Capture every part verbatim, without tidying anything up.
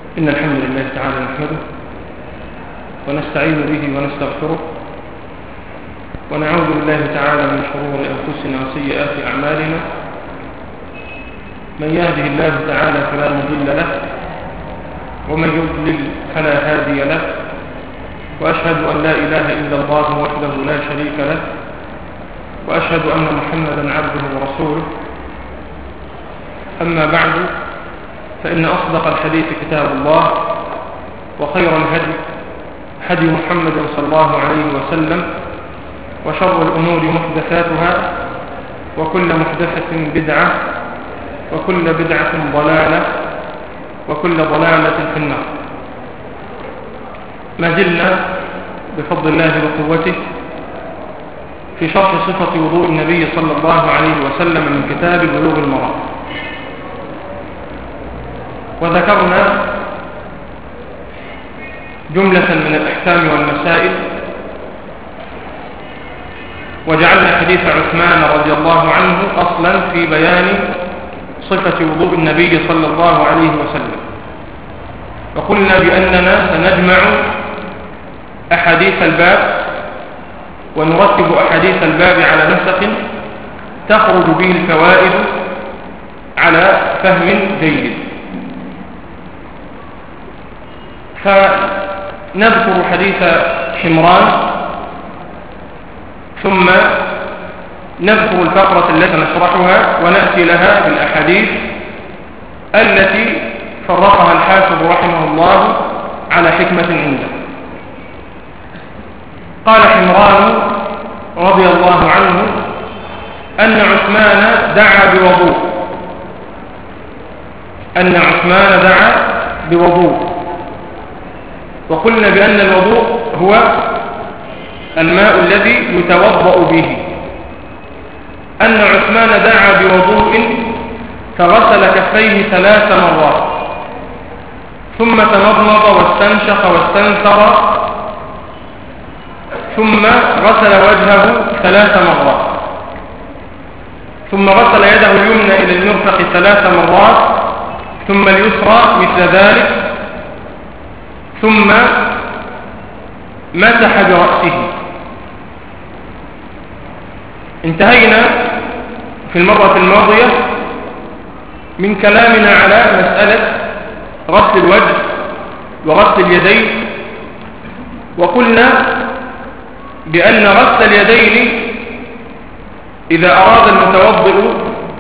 إن الحمد لله تعالى نحمده ونستعين به ونستغفره ونعوذ بالله تعالى من شرور أنفسنا وسيئات أعمالنا. من يهده الله تعالى فلا مضل له ومن يضلل فلا هادي له، وأشهد أن لا إله إلا الله وحده لا شريك له، وأشهد أن محمدا عبده ورسوله. أما بعد، فإن أصدق الحديث كتاب الله، وخير الهدي هدي محمد صلى الله عليه وسلم، وشر الأمور محدثاتها، وكل محدثة بدعة، وكل بدعة ضلالة، وكل ضلالة في النار. ما زلنا بفضل الله وقوته في شرح صفة وضوء النبي صلى الله عليه وسلم من كتاب بلوغ المرام، وذكرنا جملة من الأحكام والمسائل، وجعلنا حديث عثمان رضي الله عنه أصلا في بيان صفة وضوء النبي صلى الله عليه وسلم. وقلنا بأننا سنجمع أحاديث الباب ونرتب أحاديث الباب على نسق تخرج به الفوائد على فهم جيد. فنذكر حديث حمران، ثم نذكر الفقرة التي نشرحها ونأتي لها بالأحاديث التي فرقها الحافظ رحمه الله على حكمة عنده. قال حمران رضي الله عنه أن عثمان دعا بوضوء أن عثمان دعا بوضوء وقلنا بأن الوضوء هو الماء الذي يتوضأ به. أن عثمان دعا بوضوء فغسل كفيه ثلاث مرات، ثم تمضمض واستنشق واستنثر، ثم غسل وجهه ثلاث مرات، ثم غسل يده اليمنى إلى المرفق ثلاث مرات، ثم اليسرى مثل ذلك، ثم مسح برأسه. انتهينا في المرة الماضية من كلامنا على مسألة غسل الوجه وغسل اليدين، وقلنا بأن غسل اليدين إذا أراد المتوضئ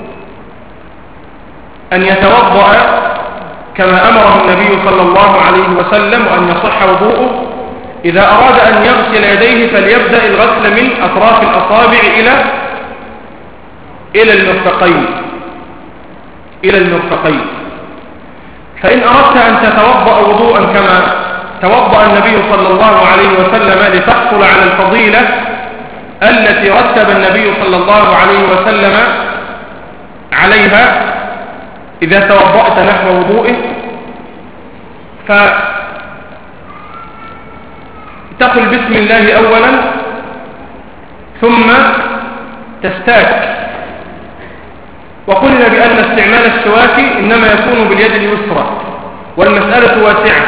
أن يتوضأ كما أمره النبي صلى الله عليه وسلم وأن يصح وضوءه، إذا أراد أن يغسل يديه فليبدأ الغسل من أطراف الأصابع إلى إلى المرفقين إلى المرفقين. فإن أردت أن تتوضأ وضوءا كما توضأ النبي صلى الله عليه وسلم لتحصل على الفضيلة التي رتب النبي صلى الله عليه وسلم عليها إذا توضأت نحو وضوئه، فتقل بسم الله أولا ثم تستاك. وقلنا بأن استعمال السواك إنما يكون باليد اليسرى، والمسألة واسعة،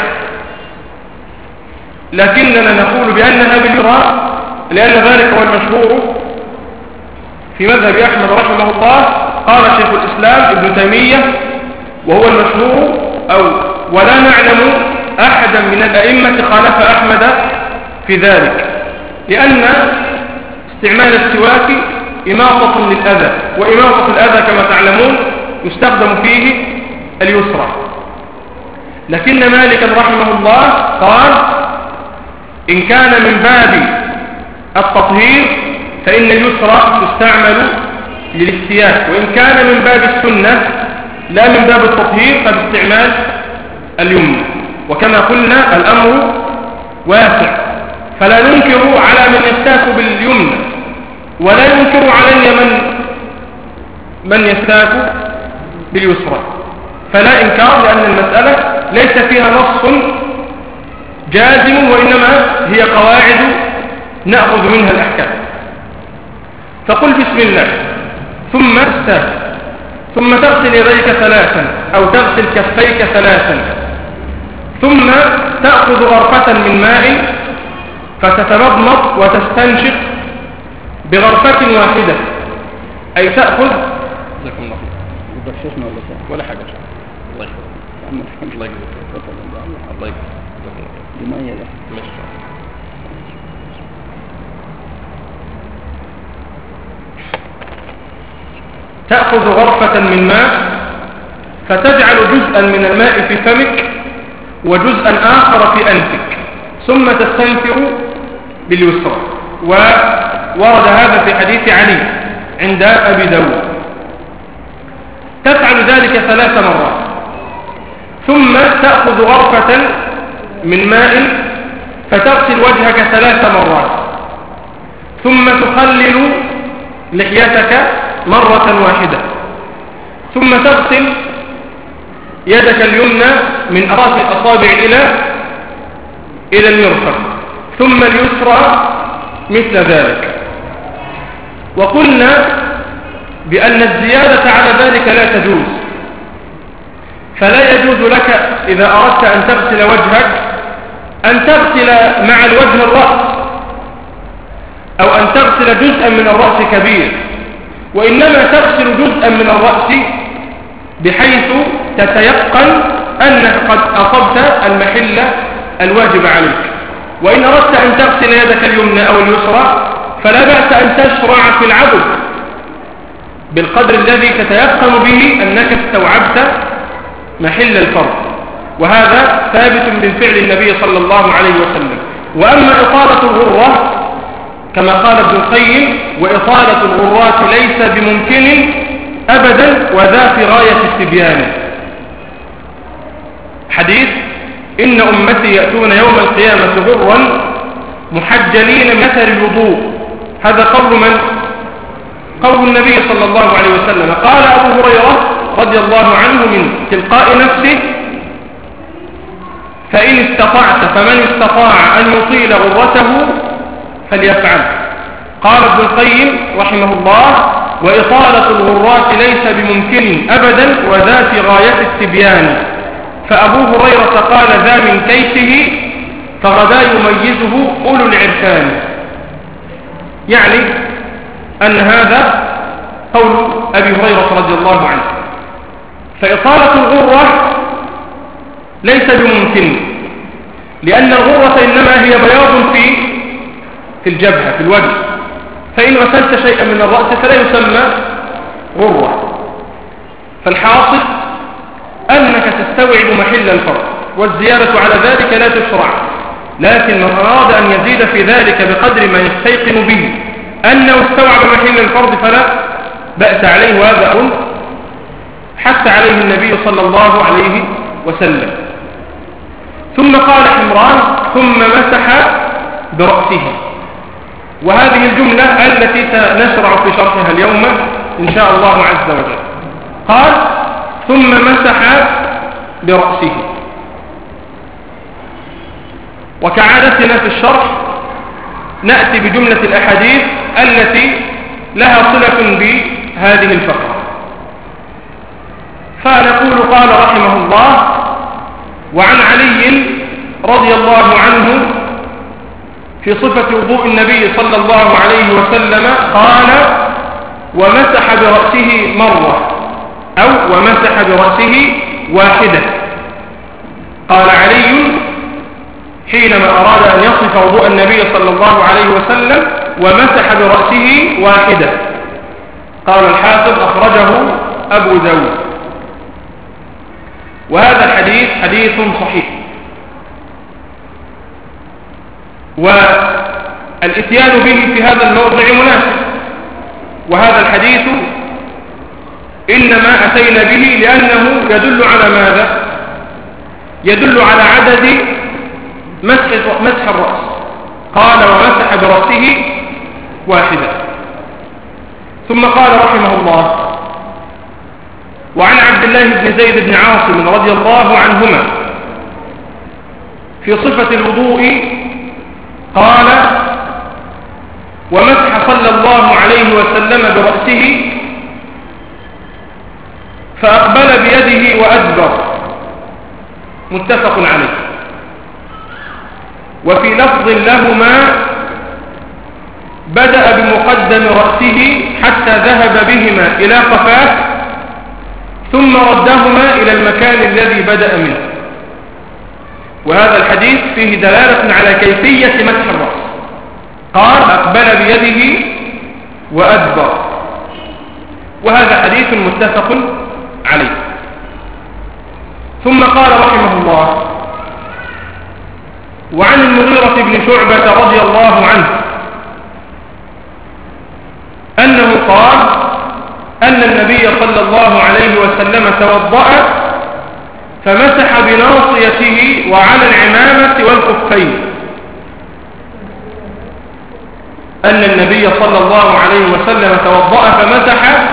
لكننا نقول بأنها باليسرى لأن ذلك هو المشهور في مذهب أحمد رحمه الله. قال شيخ الإسلام ابن تيمية وهو المشهور، أو ولا نعلم أحدا من الأئمة خالف أحمد في ذلك، لأن استعمال السواك إماطة للأذى، وإماطة الأذى كما تعلمون يستخدم فيه اليسرى. لكن مالك رحمه الله قال إن كان من باب التطهير فإن اليسرى تستعمل للاستياك، وإن كان من باب السنة لا من باب التطهير فباستعمال اليمنى. وكما قلنا الأمر واسع، فلا ننكر على من يستاك باليمنى، ولا ينكر علي من من يستاك باليسرى، فلا إنكار، لأن المسألة ليس فيها نص جازم، وإنما هي قواعد نأخذ منها الأحكام. فقل بسم الله ثم استاك، ثم تغسل يديك ثلاثا أو تغسل كفيك ثلاثا، ثم تأخذ غرفة من ماء فتتمضمض وتستنشق بغرفة واحدة، أي تأخذ جزاكم الله خير. بششنا ولا شيء ولا حاجة. الله يخليك. الله يجزاك. الله يجزاك. دي مية ده. ماشي. تأخذ غرفة من ماء فتجعل جزءا من الماء في فمك وجزءا آخر في أنفك، ثم تستنثر باليسرى. وورد هذا في حديث علي عند أبي داود. تفعل ذلك ثلاث مرات، ثم تأخذ غرفة من ماء فتغسل وجهك ثلاث مرات، ثم تخلل لحيتك مرة واحدة، ثم تغسل يدك اليمنى من أطراف الأصابع إلى إلى المرفق، ثم اليسرى مثل ذلك. وقلنا بأن الزيادة على ذلك لا تجوز، فلا يجوز لك إذا أردت أن تغسل وجهك أن تغسل مع الوجه الرأس، أو أن تغسل جزءا من الرأس كبير، وإنما تغسل جزءا من الرأس بحيث تتيقن أنك قد أصبت المحل الواجب عليك. وإن أردت أن تغسل يدك اليمنى أو اليسرى فلا بأس أن تشرع في العضد بالقدر الذي تتيقن به أنك استوعبت محل الفرض، وهذا ثابت من فعل النبي صلى الله عليه وسلم. وأما إطالة الغرة كما قال ابن القيم: وإطالة الغرات ليس بممكن أبدا وذا في غاية التبيان. حديث: إن أمتي يأتون يوم القيامة غرا محجلين من أثر الوضوء. هذا قول من؟ قول النبي صلى الله عليه وسلم. قال أبو هريرة رضي الله عنه من تلقاء نفسه: فإن استطعت فمن استطاع أن يطيل غرته فليفعل. قال ابن القيم رحمه الله: وإطالة الغرات ليس بممكن أبدا وذا في غاية التبيان. فأبو هريرة قال ذا من كيسه فغدا يميزه أولو العرفان، يعني أن هذا قول أبي هريرة رضي الله عنه. فإطالة الغرة ليس بممكن، لأن الغرة إنما هي بياض في في الجبهة في الوجه، فإن غسلت شيئا من الرأس فلا يسمى غرة. فالحاصل أنك تستوعب محل الفرض، والزيادة على ذلك لا تشرع، لكن من أراد أن يزيد في ذلك بقدر ما يستيقن به أنه استوعب محل الفرض فلا بأس عليه، وهذا أمر حث عليه النبي صلى الله عليه وسلم. ثم قال حمران: ثم مسح برأسه. وهذه الجملة التي سنشرع في شرحها اليوم إن شاء الله عز وجل. قال: ثم مسح برأسه. وكعادتنا في الشرح نأتي بجملة الأحاديث التي لها صلة بهذه الفقرة. فنقول: قال رحمه الله: وعن علي رضي الله عنه في صفة وضوء النبي صلى الله عليه وسلم قال: ومسح برأسه مرة، أو ومسح برأسه واحدة. قال علي حينما أراد أن يصف وضوء النبي صلى الله عليه وسلم: ومسح برأسه واحدة. قال الحافظ: أخرجه أبو داود. وهذا الحديث حديث صحيح، والاتيان به في هذا الموضع مناسب. وهذا الحديث إنما أتينا به لأنه يدل على ماذا؟ يدل على عدد مسح, مسح الرأس. قال: ومسح برأسه واحدة. ثم قال رحمه الله: وعن عبد الله بن زيد بن عاصم رضي الله عنهما في صفة الوضوء قال: ومسح صلى الله عليه وسلم برأسه فأقبل بيده وأدبر. متفق عليه. وفي لفظ لهما بدأ بمقدم رأسه حتى ذهب بهما إلى قفاه ثم ردهما إلى المكان الذي بدأ منه. وهذا الحديث فيه دلالة على كيفية مسح الرأس. قال أقبل بيده وأدبر، وهذا حديث متفق عليه. ثم قال رحمه الله: وعن المغيرة بن شعبة رضي الله عنه أنه قال أن النبي صلى الله عليه وسلم توضأ فمسح بناصيته وعلى العمامة والخفين. أن النبي صلى الله عليه وسلم توضأ فمسح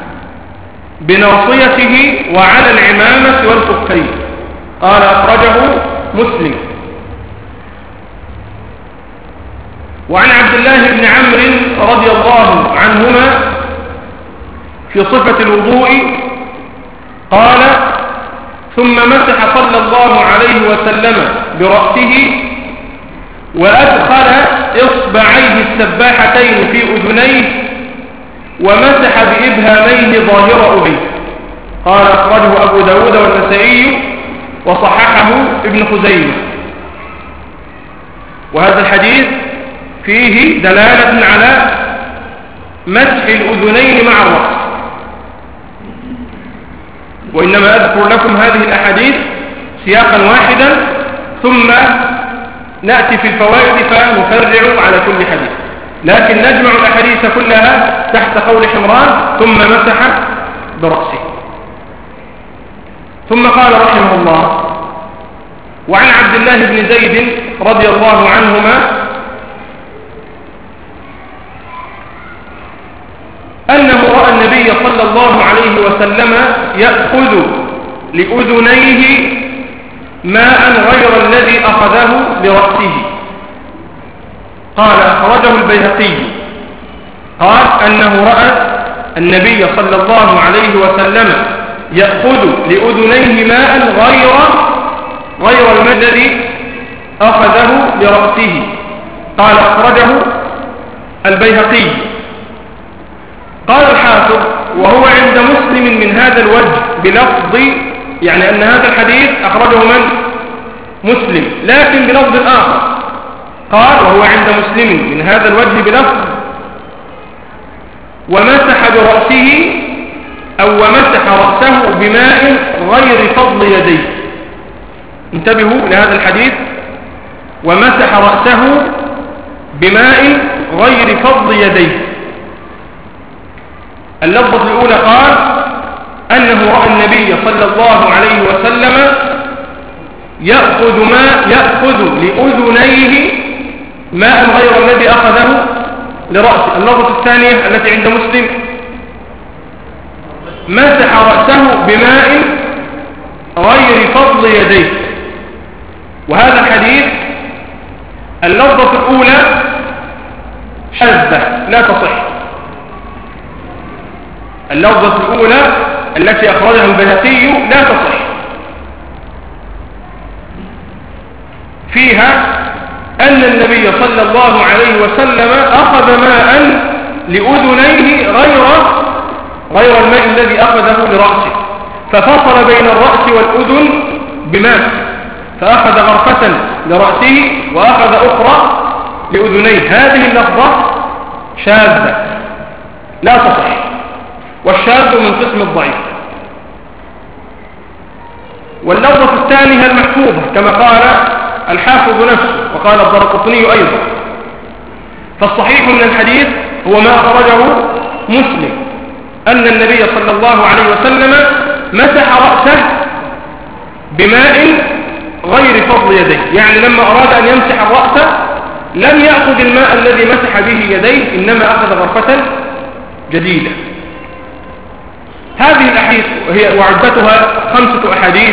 بناصيته وعلى العمامة والخفين. قال أخرجه مسلم. وعن عبد الله بن عمرو رضي الله عنهما في صفة الوضوء قال: ثم مسح صلى الله عليه وسلم برأسه وأدخل إصبعيه السباحتين في أذنيه ومسح بإبهاميه ظاهر أذنيه. قال أخرجه أبو داود والنسائي وصححه ابن خزيمة. وهذا الحديث فيه دلالة على مسح الأذنين مع الرأس. وإنما أذكر لكم هذه الأحاديث سياقا واحدا ثم نأتي في الفوائد فنفرع على كل حديث، لكن نجمع الأحاديث كلها تحت قول حمران ثم مسح برأسه. ثم قال رحمه الله: وعن عبد الله بن زيد رضي الله عنهما أنه رأى النبي صلى الله عليه وسلم يأخذ لأذنيه ماء غير الذي أخذه لرأسه. قال أخرجه البيهقي قال أنه رأى النبي صلى الله عليه وسلم يأخذ لأذنيه ماء غير غير الماء الذي أخذه لرأسه. قال أخرجه البيهقي. قال الحافظ: وهو عند مسلم من هذا الوجه بلفظ، يعني أن هذا الحديث أخرجه من؟ مسلم، لكن بلفظ آخر. قال: وهو عند مسلم من هذا الوجه بلفظ ومسح برأسه أو ومسح رأسه بماء غير فضل يديه. انتبهوا لهذا الحديث: ومسح رأسه بماء غير فضل يديه. اللفظة الأولى قال أنه رأى النبي صلى الله عليه وسلم يأخذ ماء يأخذ لأذنيه ماء غير الذي أخذه لرأسه. اللفظة الثانية التي عند مسلم: مسح رأسه بماء غير فضل يديه. وهذا الحديث اللفظة الأولى شاذة لا تصح. اللفظة الأولى التي أخرجها البيهقي لا تصح، فيها أن النبي صلى الله عليه وسلم أخذ ماء لأذنيه غير غير الماء الذي أخذه لرأسه، ففصل بين الرأس والأذن بماء، فأخذ غرفة لرأسه وأخذ أخرى لأذنيه. هذه اللفظة شاذة لا تصح، والشاذ من قسم الضعيف. واللفظة الثانية المحفوظة كما قال الحافظ نفسه وقال الدرقطني أيضا. فالصحيح من الحديث هو ما أخرجه مسلم أن النبي صلى الله عليه وسلم مسح رأسه بماء غير فضل يديه، يعني لما أراد أن يمسح الرأس لم يأخذ الماء الذي مسح به يديه، إنما أخذ غرفة جديدة. هذه الأحاديث وهي وعدتها خمسة أحاديث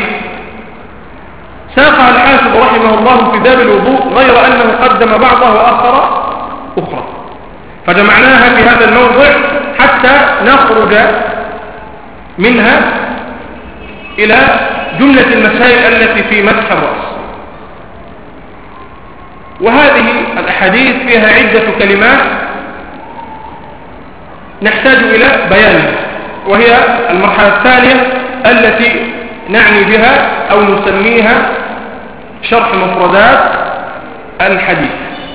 ساقها الحافظ رحمه الله في باب الوضوء، غير أنه قدم بعضها وآخر أخرى، فجمعناها في هذا الموضع حتى نخرج منها إلى جملة المسائل التي في مسح الرأس. وهذه الأحاديث فيها عدة كلمات نحتاج إلى بيانها، وهي المرحلة الثانية التي نعني بها أو نسميها شرح مفردات الحديث.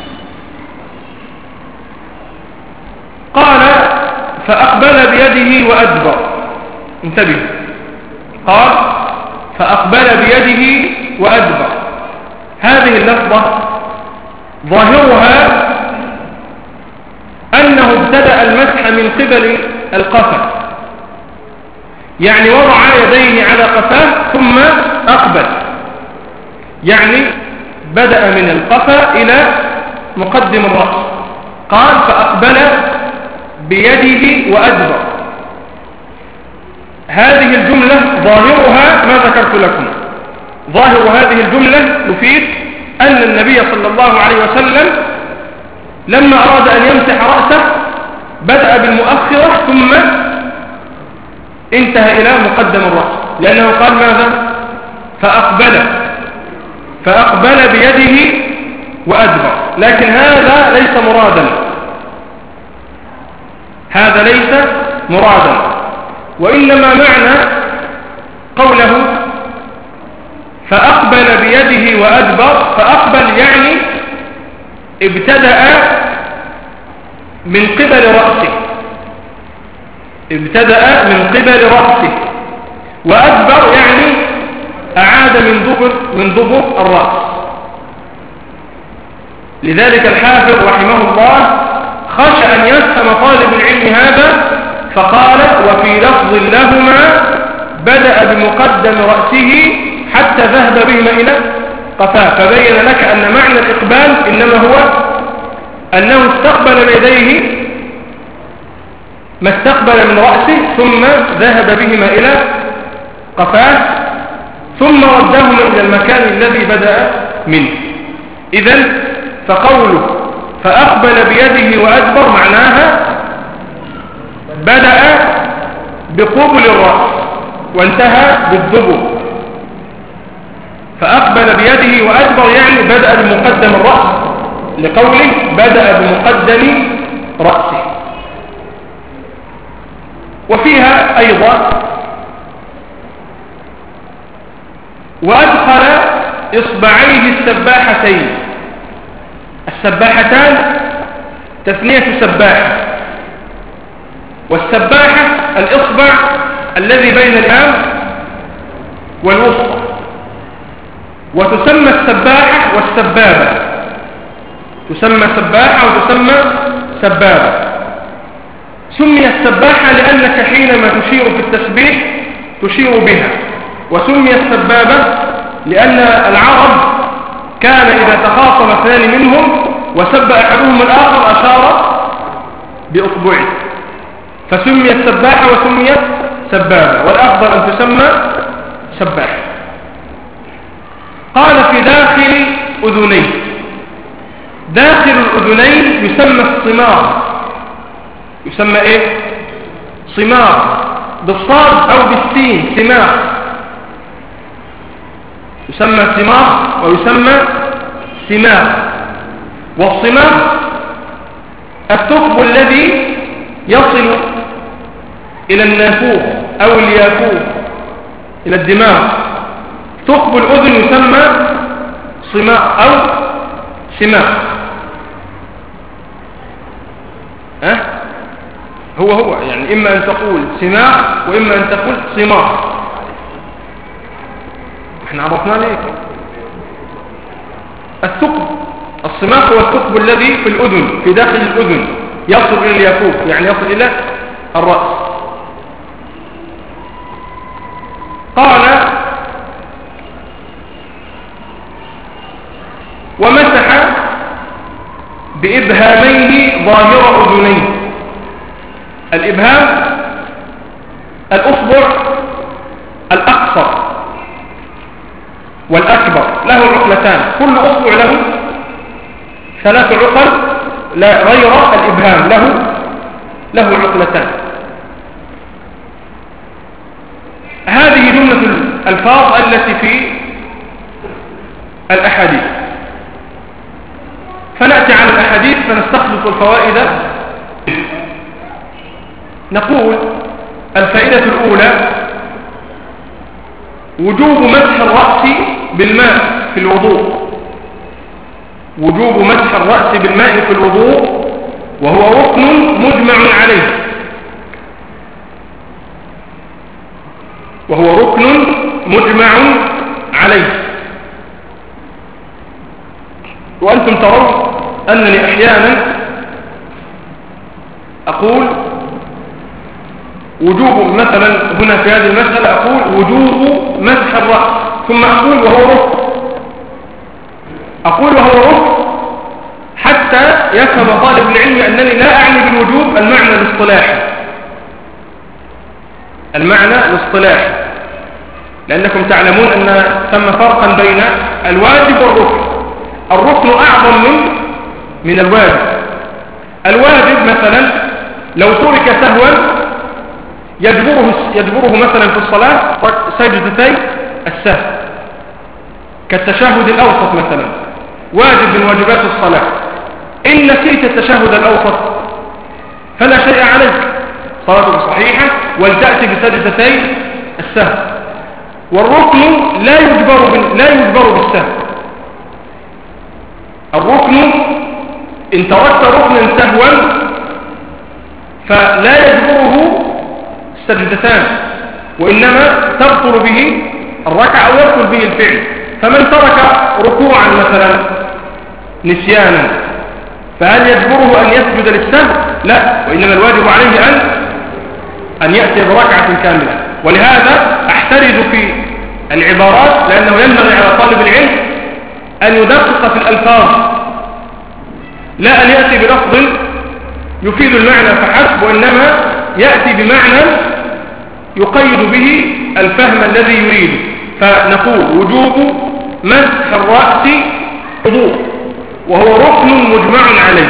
قال فأقبل بيده وأدبر، انتبه، قال فأقبل بيده وأدبر، هذه اللفظة ظاهرها أنه ابتدأ المسح من قبل القفا، يعني وضع يديه على قفاه ثم أقبل، يعني بدأ من القفا إلى مقدم الرأس. قال فأقبل بيده وأدبر، هذه الجملة ظاهرها ما ذكرت لكم، ظاهر هذه الجملة يفيد أن النبي صلى الله عليه وسلم لما أراد أن يمسح رأسه بدأ بالمؤخرة ثم انتهى إلى مقدم الرأس، لأنه قال ماذا؟ فأقبل فأقبل بيده وأدبر، لكن هذا ليس مرادا، هذا ليس مرادا، وإنما معنى قوله فأقبل بيده وأدبر، فأقبل يعني ابتدأ من قبل رأسه، ابتدأ من قبل رأسه، وأدبر يعني أعاد من دبر من دبر الرأس. لذلك الحافظ رحمه الله خشى أن يفهم طالب العلم هذا فقال وفي لفظ لهما بدأ بمقدم رأسه حتى ذهب بهما إلى قفاه، فبين لك أن معنى الإقبال إنما هو أنه استقبل بيديه ما استقبل من رأسه ثم ذهب بهما إلى قفاه ثم ردهما إلى المكان الذي بدأ منه. إذن فقوله فأقبل بيده وأدبر معناها بدأ بقبل الرأس وانتهى بالدبر، فأقبل بيده وأدبر يعني بدأ بمقدم الرأس، لقوله بدأ بمقدم رأسه. وفيها أيضا وأدخل إصبعيه السباحتين، السباحتان تثنية سباحة، والسباحة الإصبع الذي بين الإبهام والوسطى، وتسمى السباحة والسبابة، تسمى سباحة وتسمى سبابة. سمي السباحة لأنك حينما تشير في التسبيح تشير بها، وسمي السبابة لأن العرب كان إذا تخاصم اثنان منهم وسب أحدهم الآخر أشار بأصبعه، فسمي السباحة وسميت سبابة، والأفضل أن تسمى سباحة. قال في داخل أذنيه، داخل الأذنين يسمى الصمار، يسمى إيه؟ صمار بالصاد أو بالسين، سمار، يسمى سمار ويسمى سمار. والصمار الثقب الذي يصل إلى النافوخ أو اليافوخ إلى الدماغ، ثقب الأذن يسمى صمار أو سمار. أه؟ هو هو يعني إما أن تقول سمار وإما أن تقول صمار، احنا عرفنا ليه. الثقب الصماخ هو الثقب الذي في الأذن، في داخل الأذن، يصل إلى اليافوخ يعني يصل إلى الرأس. قال ومسح بإبهاميه ظاهر أذنيه. الإبهام الأصبع الأقصر والأكبر، له عقلتان، كل أصبع له ثلاث عقل، لا غير الإبهام له له عقلتان. هذه جملة الألفاظ التي في الأحاديث. كيف نستخلص الفوائد؟ نقول الفائدة الأولى وجوب مسح الرأس بالماء في الوضوء، وجوب مسح الرأس بالماء في الوضوء وهو ركن مجمع عليه، وهو ركن مجمع عليه. وأنتم ترون أنني أحيانا أقول وجوب، مثلا هنا في هذه المسألة أقول وجوب مسح الرأس، ثم أقول وهو ركن، أقول وهو ركن حتى يفهم طالب العلم أنني لا أعني بالوجوب المعنى الاصطلاحي، المعنى الاصطلاحي، لأنكم تعلمون أن ثم فرقا بين الواجب والركن. الركن أعظم من من الواجب. الواجب مثلا لو ترك سهوا يجبره, يجبره مثلا في الصلاة سجدتي السهو كالتشهد الأوسط مثلا، واجب من واجبات الصلاة. إن نسيت التشهد الأوسط فلا شيء عليك، صلاتك صحيحة ولتأتي بسجدتي السهو. والركن لا يجبر لا يجبر بالسهو. الركن إن تركت ركنا سهوا فلا يجبره السجدتان، وإنما تبطل به الركعة أو يبطل به الفعل. فمن ترك ركوعا مثلا نسيانا فهل يجبره أن يسجد للسهو؟ لا، وإنما الواجب عليه أن أن يأتي بركعة كاملة. ولهذا أحترز في العبارات، لأنه ينبغي على طالب العلم أن يدقق في الألفاظ، لا أن يأتي بلفظ يفيد المعنى فحسب، وإنما يأتي بمعنى يقيد به الفهم الذي يريده. فنقول وجوب مسح الرأس وضوء وهو ركن مجمع عليه.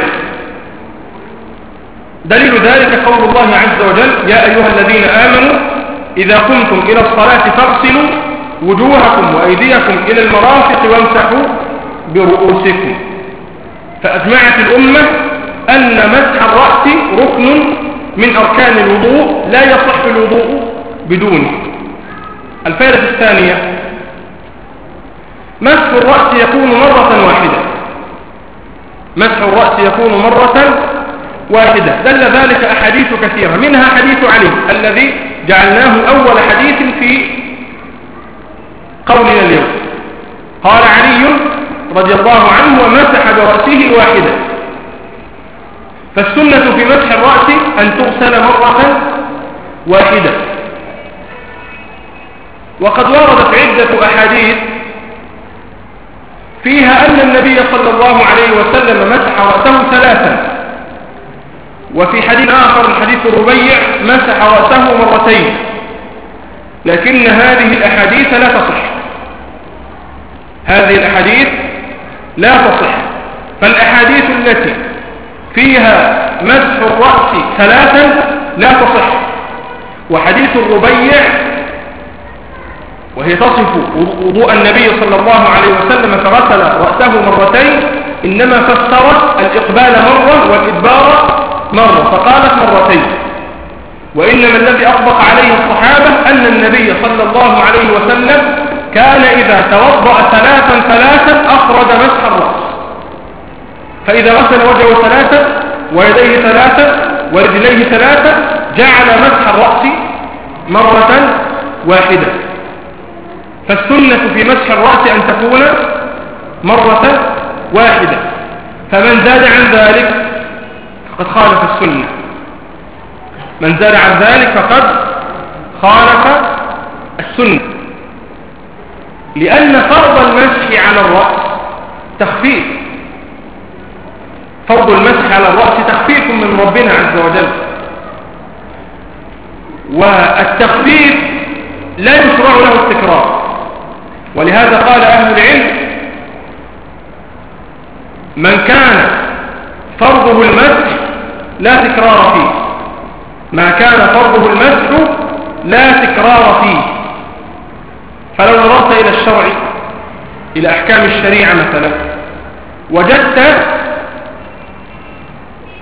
دليل ذلك قول الله عز وجل يا أيها الذين آمنوا إذا قمتم إلى الصلاة فاغسلوا وجوهكم وأيديكم إلى المرافق وامسحوا برؤوسكم. فأجمعت الأمة أن مسح الرأس ركن من أركان الوضوء لا يصح الوضوء بدونه. الفائدة الثانية مسح الرأس يكون مرة واحدة، مسح الرأس يكون مرة واحدة. دل ذلك أحاديث كثيرة، منها حديث علي الذي جعلناه أول حديث في قولنا اليوم. قال علي رضي الله عنه ومسح برأسه واحدة. فالسنة في مسح الرأس أن تغسل مرة واحدة. وقد وردت عدة أحاديث فيها أن النبي صلى الله عليه وسلم مسح رأسه ثلاثا، وفي حديث آخر حديث الربيع مسح رأسه مرتين، لكن هذه الأحاديث لا تصح، هذه الأحاديث لا تصح. فالأحاديث التي فيها مسح الرأس ثلاثا لا تصح. وحديث الربيع وهي تصف وضوء النبي صلى الله عليه وسلم فغسل رأسه مرتين إنما فسرت الإقبال مرة والإدبار مرة فقالت مرتين. وإنما الذي أطبق عليه الصحابة أن النبي صلى الله عليه وسلم كان إذا توضأ ثلاثا ثلاثا أخرج مسح الرأس، فإذا غسل وجهه ثلاثا ويديه ثلاثا ورجليه ثلاثا جعل مسح الرأس مرة واحدة. فالسنة في مسح الرأس أن تكون مرة واحدة، فمن زاد عن ذلك فقد خالف السنة، من زاد عن ذلك فقد خالف السنة، لأن فرض المسح على الرأس تخفيف، فرض المسح على الرأس تخفيف من ربنا عز وجل، والتخفيف لا يشرع له التكرار. ولهذا قال أهل العلم من كان فرضه المسح لا تكرار فيه، ما كان فرضه المسح لا تكرار فيه. فلو نظرت إلى الشرع إلى أحكام الشريعة مثلا وجدت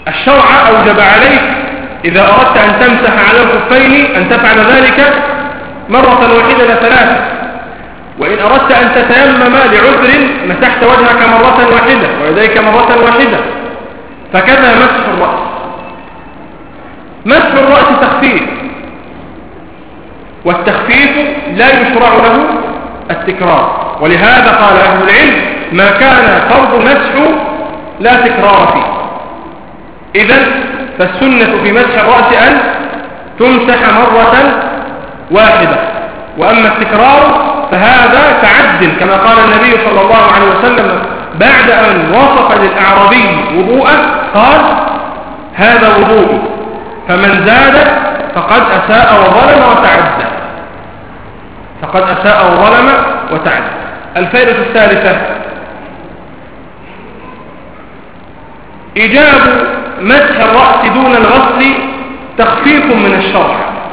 الشرع أوجب عليك إذا أردت أن تمسح على الخفين أن تفعل ذلك مرة واحدة لا ثلاثة، وإن أردت أن تتيمم لعذر مسحت وجهك مرة واحدة ويديك مرة واحدة. فكذا مسح الرأس. مسح الرأس تخفيف، والتخفيف لا يشرع له التكرار، ولهذا قال أهل العلم ما كان فرض مسح لا تكرار فيه. إذن فالسنة في مسح الرأس أن تمسح مرة واحدة، وأما التكرار فهذا تعد، كما قال النبي صلى الله عليه وسلم بعد أن وصف للأعرابي وضوءه قال هذا وضوء، فمن زاد فقد أساء وظلم وتعدى، فقد أساء وظلم وتعدى. الفائدة الثالثة إيجاب مسح الرأس دون الغسل تخفيف من الشرع،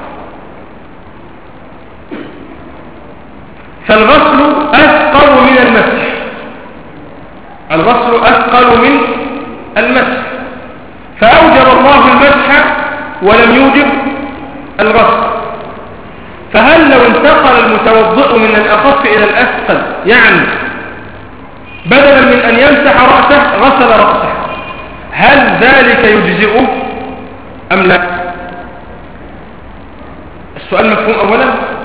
فالغسل أثقل من المسح، الغسل أثقل من المسح، فأوجب الله المسح ولم يوجب الغسل. فهل لو انتقل المتوضئ من الأخف إلى الأثقل، يعني بدلا من أن يمسح رأسه غسل رأسه، هل ذلك يجزئه أم لا؟ السؤال مفهوم أولا.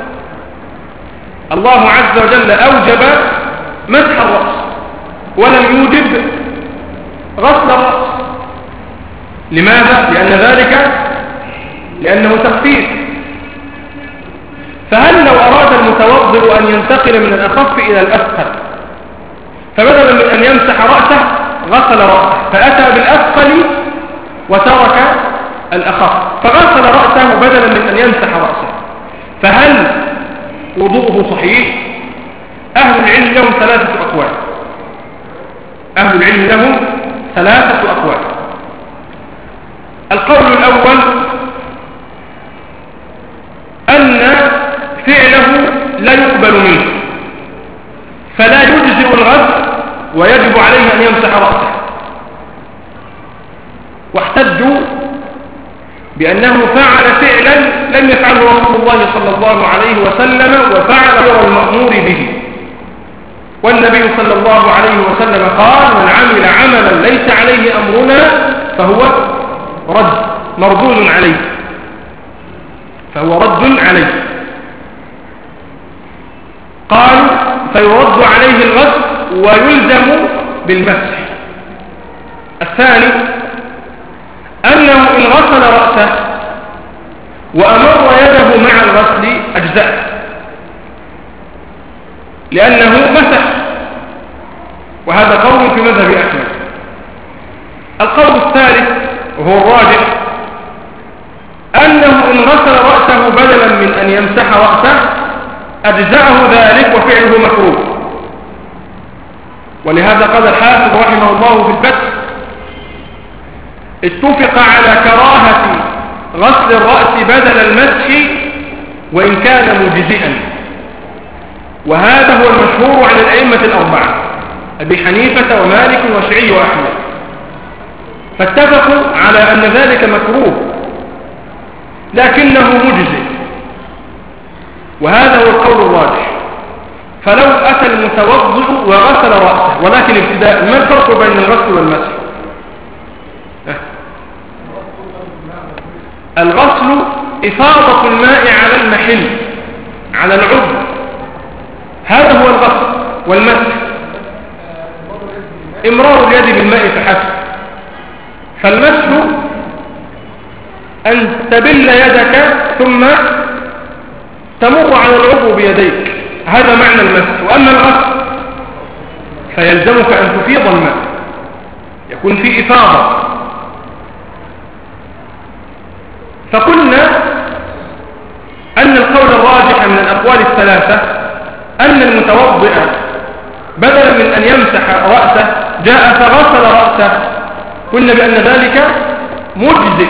الله عز وجل أوجب مسح الرأس ولم يوجب غسل الرأس. لماذا؟ لأن ذلك لأنه تخفيف. فهل لو أراد المتوضئ أن ينتقل من الأخف إلى الأثقل، فبدلا من أن يمسح رأسه غسل رأسه، فأتى بالأثقل وترك الأخف، فغسل رأسه بدلا من أن يمسح رأسه، فهل وضوءه صحيح؟ أهل العلم لهم ثلاثة أقوال، أهل العلم لهم ثلاثة أقوال. القول الأول أن فعله لا يقبل منه، فلا يجزئ الغسل ويجب عليه أن يمسح رأسه، واحتجوا بأنه فعل فعلا لم يفعله رسول الله صلى الله عليه وسلم، وفعل غير المأمور به. والنبي صلى الله عليه وسلم قال من عمل عملا ليس عليه أمرنا فهو رد مردود عليه، فهو رد عليه. قال فيرد عليه الغسل ويلزم بالمسح. الثاني أنه إن غسل رأسه وأمر يده مع الغسل أجزأه، لأنه مسح، وهذا قول في مذهب أحمد. القول الثالث وهو الراجح أنه إن غسل رأسه بدلا من أن يمسح رأسه أجزأه ذلك وفعله مكروه. ولهذا قال الحافظ رحمه الله في الفتح اتفق على كراهة غسل الرأس بدل المسح وإن كان مجزئا، وهذا هو المشهور عن الأئمة الأربعة أبي حنيفة ومالك والشافعي وأحمد، فاتفقوا على أن ذلك مكروه لكنه مجزئ، وهذا هو القول الراجح. فلو أتى المتوضئ وغسل رأسه، ولكن ابتداء ما الفرق بين الغسل والمسح؟ الغسل إفاضة الماء على المحل على العضو، هذا هو الغسل. والمسح إمرار اليد بالماء فحسب. فالمسح أن تبل يدك ثم تمر على العضو بيديك، هذا معنى المسح. وأما الغسل فيلزمك أن تفيض الماء، يكون في إفاضة. فقلنا أن القول الراجح من الأقوال الثلاثة أن المتوضئ بدلا من أن يمسح رأسه جاء فغسل رأسه، قلنا بأن ذلك مجزئ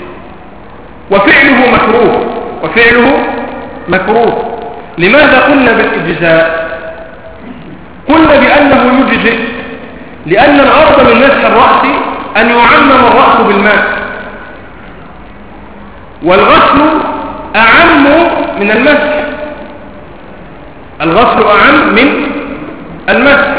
وفعله مكروه، وفعله مكروه. لماذا قلنا بالإجزاء؟ قلنا بأنه يجزئ لأن الغرض من مسح الرأس أن يعمم الرأس بالماء، والغسل أعم من المسح، الغسل أعم من المسح.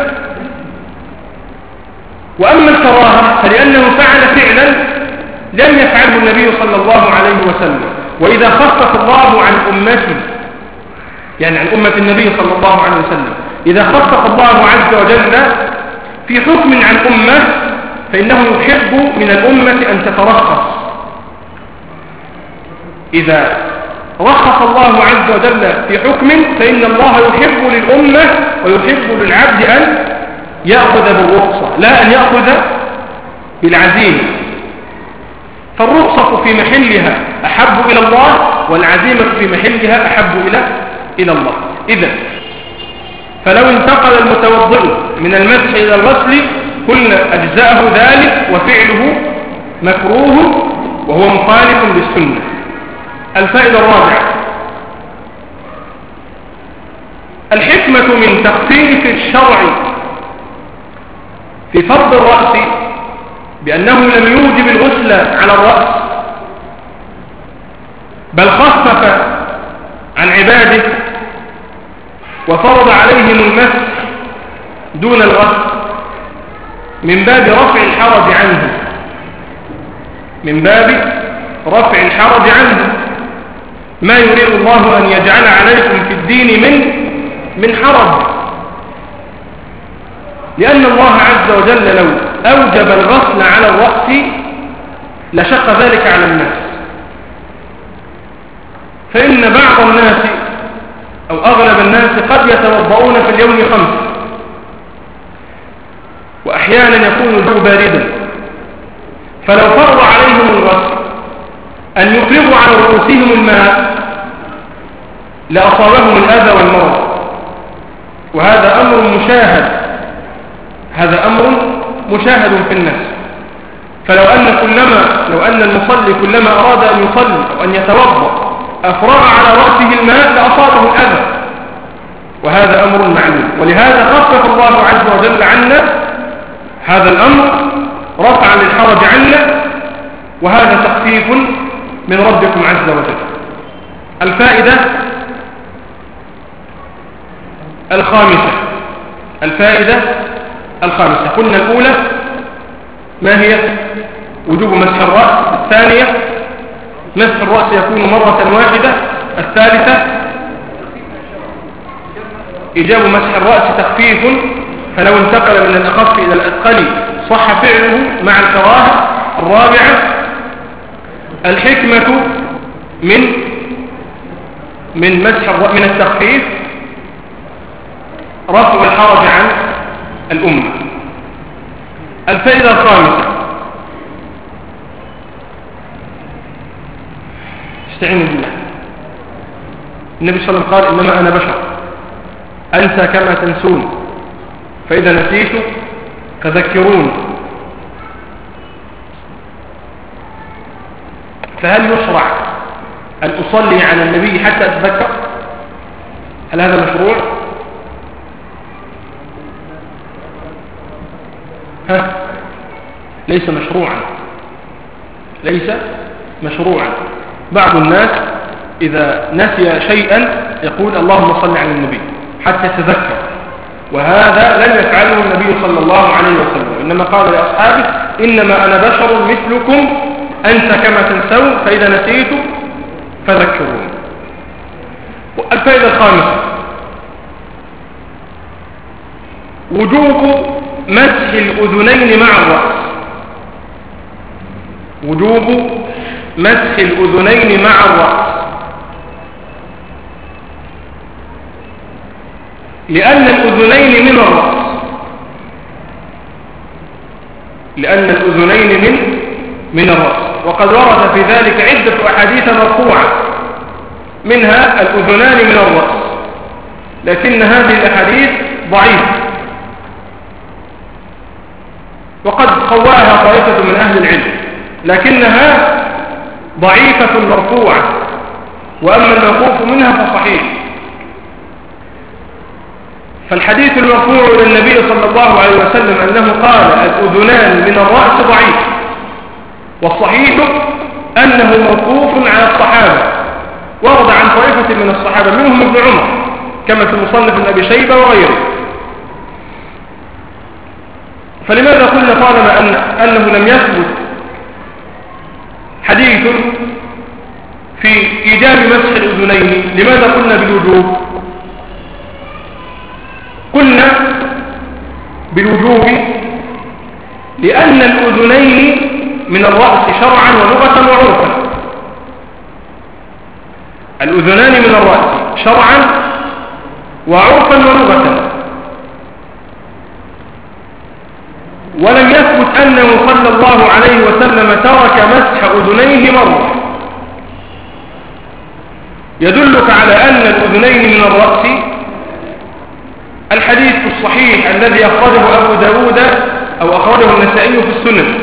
وأما الكراهة فلأنه فعل فعلا لم يفعله النبي صلى الله عليه وسلم. وإذا خصص الله عن أمته، يعني عن أمة النبي صلى الله عليه وسلم، إذا خصص الله عز وجل في حكم عن أمة فإنه يحب من الأمة أن تترخص. إذا رخص الله عز وجل في حكم فإن الله يحب للأمة ويحب للعبد أن يأخذ بالرخصة لا أن يأخذ بالعزيمة. فالرخصة في محلها أحب إلى الله، والعزيمة في محلها أحب إلى إلى الله. إذن فلو انتقل المتوضئ من المسح إلى الغسل قلنا أجزاءه ذلك وفعله مكروه وهو مخالف للسنة. الفائدة الرابعة: الحكمة من تخفيف الشرع في فرض الرأس بأنه لم يوجب الغسل على الرأس، بل خفف عن عباده وفرض عليهم المسح دون الغسل من باب رفع الحرج عنه من باب رفع الحرج عنه ما يريد الله أن يجعل عليكم في الدين من من حرج، لأن الله عز وجل لو أوجب الغسل على الرأس لشق ذلك على الناس. فإن بعض الناس أو أغلب الناس قد يتوضؤون في اليوم خمس، وأحيانا يكون الجو باردا، فلو فرض عليهم الغسل أن يفرغوا على رؤوسهم الماء لأصابهم الأذى والمرض، وهذا أمر مشاهد هذا أمر مشاهد في الناس. فلو أن كلما لو أن المصلي كلما أراد أن يصلي أو أن يتوضأ أفرغ على رأسه الماء لأصابه الأذى، وهذا أمر معلوم. ولهذا خفف الله عز وجل عنا هذا الأمر رفعا للحرج عنا، وهذا تخفيف من ربكم عز وجل. الفائدة الخامسة الفائدة الخامسة قلنا الأولى ما هي؟ وجوب مسح الرأس. الثانية مسح الرأس يكون مرة واحدة. الثالثة إيجاب مسح الرأس تخفيف، فلو انتقل من الأخف إلى الأثقل صح فعله مع الكراهة. الرابعة الحكمة من من مسح من التخفيف رفع الحرج عن الأمة. الفائدة الخامسة استعينوا بالله. النبي صلى الله عليه وسلم قال: إنما أنا بشر أنسى كما تنسون، فإذا نسيت فذكرون. فهل يشرع أن أصلي على النبي حتى أتذكر؟ هل هذا مشروع؟ ها؟ ليس مشروعا ليس مشروعا. بعض الناس إذا نسي شيئا يقول: اللهم صل على النبي حتى يتذكر، وهذا لم يفعله النبي صلى الله عليه وسلم، إنما قال لأصحابه: إنما أنا بشر مثلكم أنسى كما تنسون، فإذا نسيت فذكرون. الفائدة الخامسة وجوب مسح الأذنين مع الرأس وجوب مسح الأذنين مع الرأس لأن الأذنين من الرأس لأن الأذنين من من الرأس وقد ورد في ذلك عدة أحاديث مرفوعة، منها الأذنان من الرأس، لكن هذه الأحاديث ضعيفة، وقد قواها طائفة من أهل العلم، لكنها ضعيفة مرفوعة، وأما الموقوف منها فصحيح. فالحديث المرفوع إلى النبي صلى الله عليه وسلم أنه قال: الأذنان من الرأس ضعيف، والصحيح أنه موقوف على الصحابة، ورد عن طائفة من الصحابة منهم ابن عمر كما في مصنف ابن أبي شيبة وغيره. فلماذا قلنا طالما أن أنه لم يثبت حديث في إيجاب مسح الأذنين، لماذا قلنا بالوجوب؟ قلنا بالوجوب لأن الأذنين من الرأس شرعا ولغة وعرفا. الأذنان من الرأس شرعا وعرفا ولغة، ولم يثبت أنه صلى الله عليه وسلم ترك مسح أذنيه مرة. يدلك على أن الأذنين من الرأس الحديث الصحيح الذي أخرجه أبو داود أو أخرجه النسائي في السنن،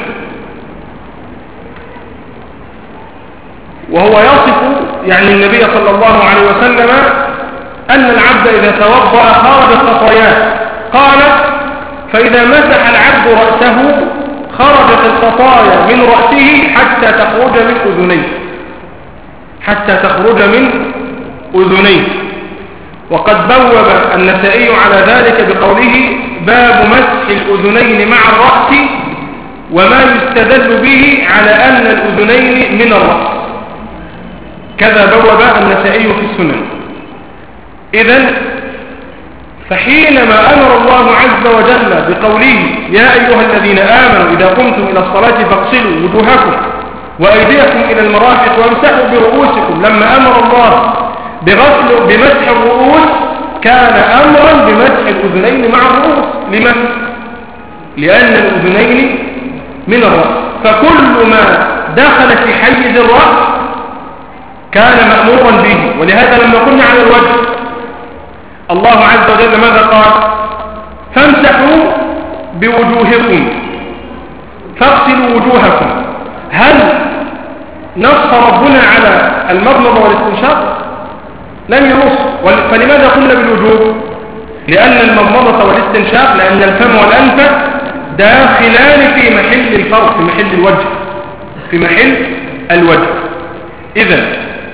وهو يصف يعني النبي صلى الله عليه وسلم أن العبد إذا توضأ خرجت خطاياه، قال فإذا مسح العبد رأسه خرجت الخطايا من رأسه حتى تخرج من أذنيه حتى تخرج من أذنيه. وقد بوب النسائي على ذلك بقوله باب مسح الأذنين مع الرأس وما يستدل به على أن الأذنين من الرأس، كذا بوب النسائي في السنن. إذن فحينما أمر الله عز وجل بقوله يا أيها الذين آمنوا إذا قمتم إلى الصلاة فاغسلوا وجوهكم وأيديكم إلى المرافق وامسحوا برؤوسكم، لما أمر الله بغسل بمسح الرؤوس كان أمرا بمسح الأذنين مع الرؤوس. لمن؟ لأن الأذنين من الرأس، فكل ما دخل في حيز الرأس كان مأمورا به. ولهذا لما قلنا على الوجه الله عز وجل ماذا قال؟ فامسحوا بوجوهكم فاغسلوا وجوهكم. هل نص ربنا على المضمضة والاستنشاق؟ لم ينص. فلماذا قلنا بالوجوب؟ لأن المضمضة والاستنشاق لأن الفم والأنف داخلان في محل الفرق، في محل الوجه في محل الوجه. إذن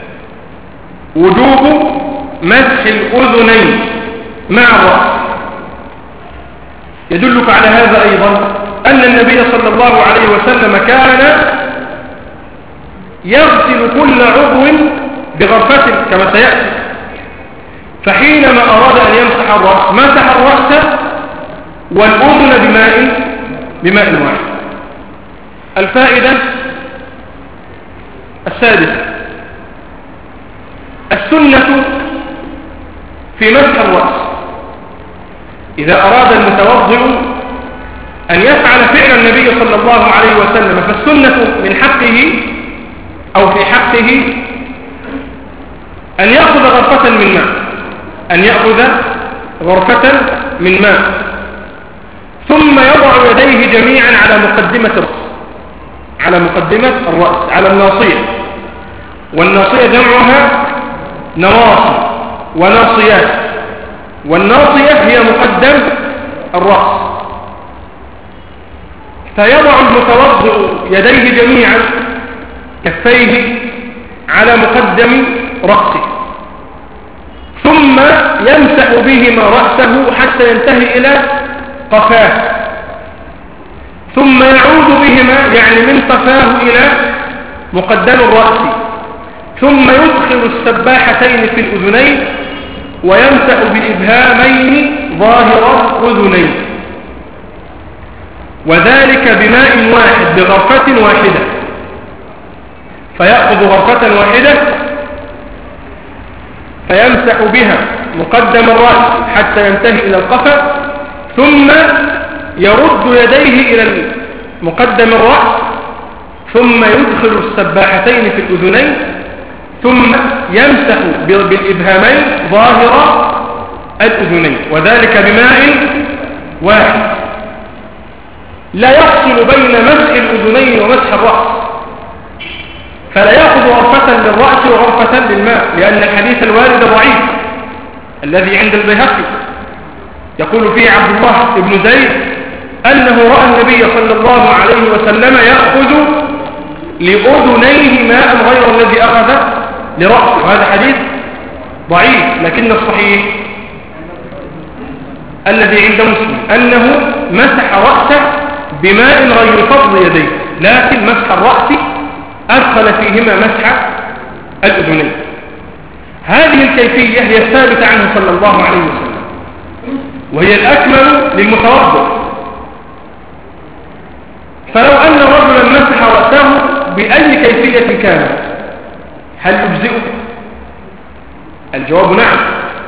وجوب مسح الأذنين مع الرأس يدلك على هذا أيضا أن النبي صلى الله عليه وسلم كان يغسل كل عضو بغرفة كما سيأتي، فحينما أراد أن يمسح الرأس مسح الرأس والأذن بماء بماء واحد. الفائدة السادسة السنة في مسح الرأس. إذا أراد المتوضئ أن يفعل فعل النبي صلى الله عليه وسلم فالسنة من حقه أو في حقه أن يأخذ غرفة من ماء أن يأخذ غرفة من ماء ثم يضع يديه جميعا على مقدمة الرأس على مقدمة الرأس على الناصية، والناصية جمعها نواصي وناصيات، والناصية هي مقدم الرأس. فيضع المتوضئ يديه جميعا كفيه على مقدم رأسه ثم يمسح بهما رأسه حتى ينتهي إلى قفاه، ثم يعود بهما يعني من قفاه إلى مقدم الرأس، ثم يدخل السباحتين في الأذنين ويمسح بالإبهامين ظاهر الأذنين، وذلك بماء واحد بغرفة واحدة. فيأخذ غرفة واحدة فيمسح بها مقدم الرأس حتى ينتهي إلى القفا، ثم يرد يديه إلى مقدم الرأس، ثم يدخل السباحتين في الأذنين، ثم يمسح بالإبهامين ظاهر الأذنين، وذلك بماء واحد. لا يفصل بين مسح الأذنين ومسح الرأس، فلا يأخذ غرفة للرأس وغرفة للماء، لأن الحديث الوارد ضعيف الذي عند البيهقي يقول فيه عبد الله بن زيد أنه رأى النبي صلى الله عليه وسلم يأخذ لأذنيه ماء غير الذي أخذ لرأسه. وهذا حديث ضعيف، لكن الصحيح الذي عند مسلم أنه مسح رأسه بماء غير فضل يديه، لكن مسح الرأس أدخل فيهما مسح الأذنين. هذه الكيفية هي الثابتة عنه صلى الله عليه وسلم، وهي الأكمل للمتوضئ. فلو أن رجلا مسح رأسه بأي كيفية كانت هل يجزئه؟ الجواب نعم،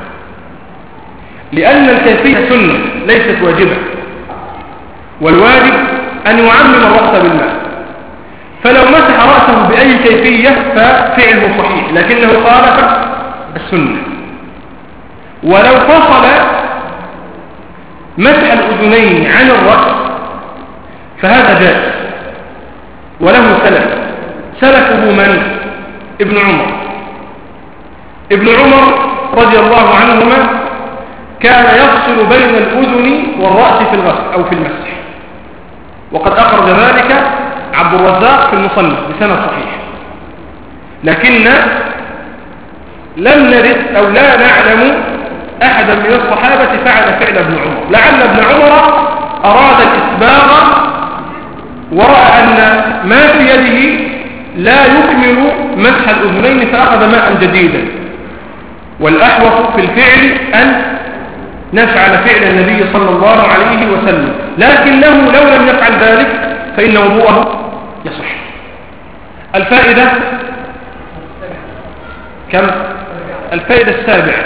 لأن الكيفية سنة ليست واجبة، والواجب أن يعمم الرأس بالماء. فلو مسح رأسه بأي كيفية ففعله صحيح، لكنه خالف السنة. ولو فصل مسح الأذنين عن الرأس فهذا جائز، وله سلف. سلفه من؟ ابن عمر. ابن عمر رضي الله عنهما كان يفصل بين الأذن والرأس في الغسل أو في المسح، وقد أخرج ذلك عبد الرزاق في المصنف بسند صحيح. لكن لم نرد أو لا نعلم أحدا من الصحابة فعل فعل ابن عمر. لعل ابن عمر أراد الإسباغ ورأى أن ما في يده لا يكمل مسح الأذنين فأخذ ماء جديدا. والأحوط في الفعل أن نفعل فعل النبي صلى الله عليه وسلم، لكنه لو لم يفعل ذلك فإن وضوءه يصح. الفائدة كم؟ الفائدة السابعة.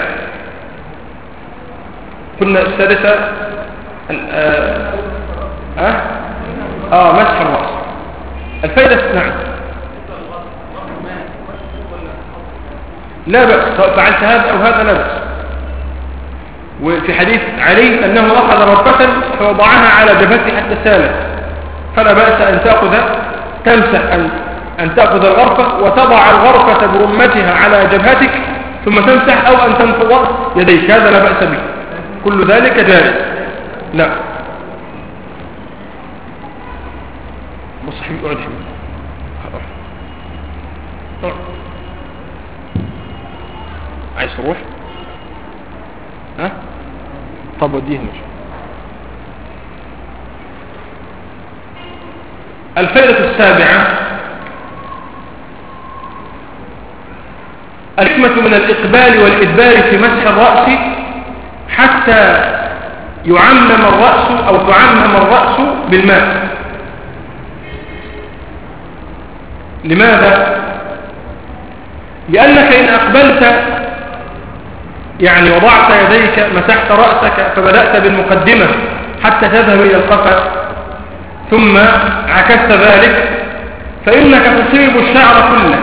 كنا السادسة آه, آه, آه مسح الرأس. الفائدة نعم لا بأس، سواء فعلت هذا أو هذا لا بأس. وفي حديث علي أنه أخذ ربة فوضعها على جبهته حتى سالت، فلا بأس أن تأخذ تمسح أن, أن تأخذ الغرفة وتضع الغرفة برمتها على جبهتك ثم تمسح، أو أن تنفض يديك، هذا لا بأس به، كل ذلك جائز. لا بص حبيبي اقعد حبيبي عايز تروح؟ ها؟ طب وديه مش. الفائدة السابعة الحكمة من الإقبال والإدبار في مسح الرأس حتى يعمم الرأس أو تعمم الرأس بالماء. لماذا؟ لأنك إن أقبلت يعني وضعت يديك مسحت رأسك فبدأت بالمقدمة حتى تذهب إلى القفا ثم عكست ذلك فإنك تصيب الشعر كله،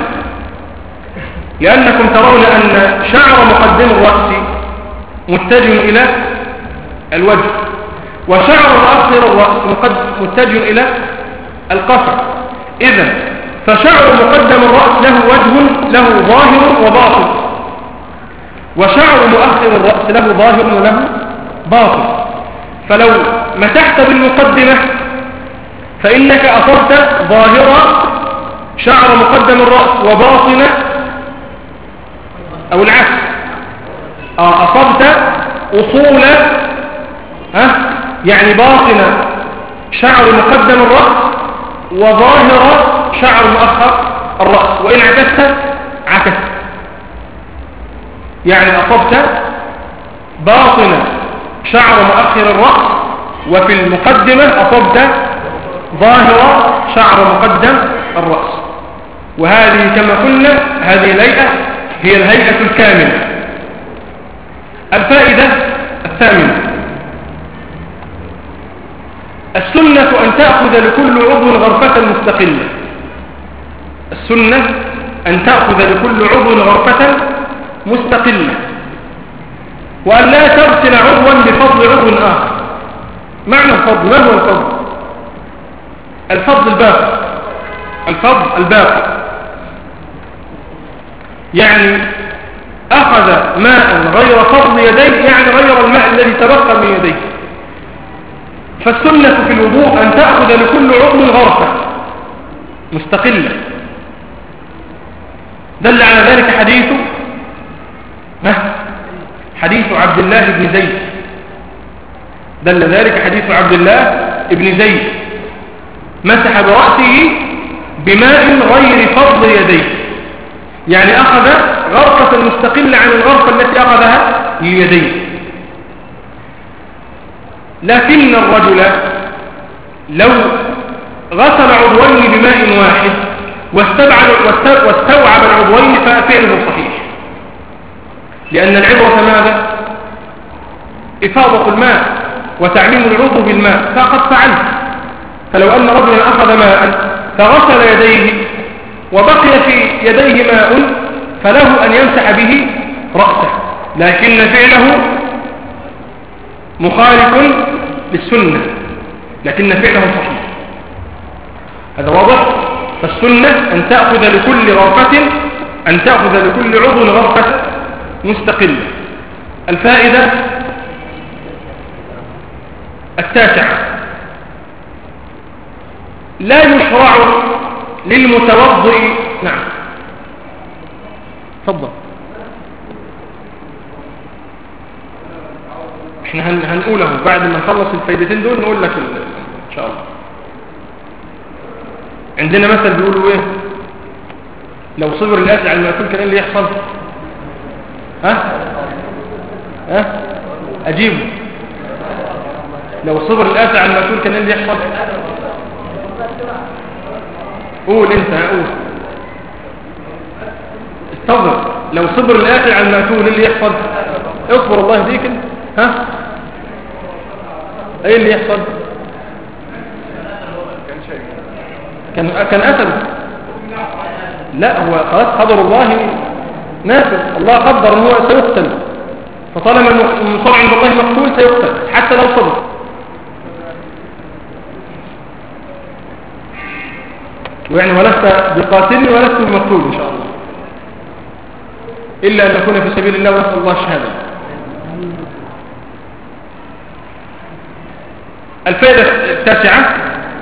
لأنكم ترون أن شعر مقدم الرأس متجه إلى الوجه، وشعر مؤخر الرأس متجه إلى القفا. إذن فشعر مقدم الرأس له وجه له ظاهر وباطن، وشعر مؤخر الرأس له ظاهر وله باطن. فلو مسحت بالمقدمة فإنك أصبت ظاهر شعر مقدم الرأس وباطن أو العكس، أصبت أصول ها يعني باطن شعر مقدم الرأس وظاهر شعر مؤخر الرأس، وإن عكست عكست، يعني أصبت باطن شعر مؤخر الرأس وفي المقدمة أصبت ظاهر شعر مقدم الرأس. وهذه كما قلنا هذه الهيئة هي الهيئة الكاملة. الفائدة الثامنة السنة أن تأخذ لكل عضو غرفة مستقلة. السنة أن تأخذ لكل عضو غرفة مستقلة، وأن لا تغسل عضوا بفضل عضو آخر. معنى الفضل، ما هو الفضل؟ الفضل الباقي، الفضل الباقي يعني أخذ ماء غير فضل يديه، يعني غير الماء الذي تبقى من يديه. فالسنة في الوضوء أن تأخذ لكل عضو غرفة مستقلة، دل على ذلك حديث حديث عبد الله بن زيد، دل ذلك حديث عبد الله بن زيد مسح برأسه بماء غير فضل يديه، يعني أخذ غرفة مستقلة عن الغرفة التي أخذها ليديه. لكن الرجل لو غسل عضوين بماء واحد واستوعب العضوين ففعله صحيح، لأن العبرة ماذا؟ إفاضة الماء وتعميم العضو بالماء، فقد فعلت. فلو أن رجلا أخذ ماء فغسل يديه وبقي في يديه ماء فله أن يمسح به رأسه، لكن فعله مخالف للسنة، لكن فعله صحيح. هذا واضح؟ فالسنة أن تأخذ لكل غرفة أن تأخذ لكل عضو غرفة مستقلة. الفائدة التاسعة: لا يشرع للمتوضئ. نعم تفضل. احنا هنقوله بعد ما نخلص الفايدتين دول، نقول لك ان شاء الله. عندنا مثل بيقولوا ايه؟ لو صبر الأكل على المأكول كان اللي يحصل؟ ها ها اجيبه. لو صبر الأكل على المأكول كان اللي يحصل؟ قول انت، قول. استغفر. لو صبر الأكل على المأكول اللي يحصل؟ اصبر الله يهديك. ها ايه اللي يحصل؟ كان كان أسد. لا، هو خلاص قدر الله نافذ، الله قدر ان هو سيقتل، فطالما المصاب عند الله مقتول سيقتل حتى لو صبر. ويعني ولست بقاتل ولست بمقتول ان شاء الله، الا ان نكون في سبيل الله ونسال الله الشهاده. الفائده التاسعه: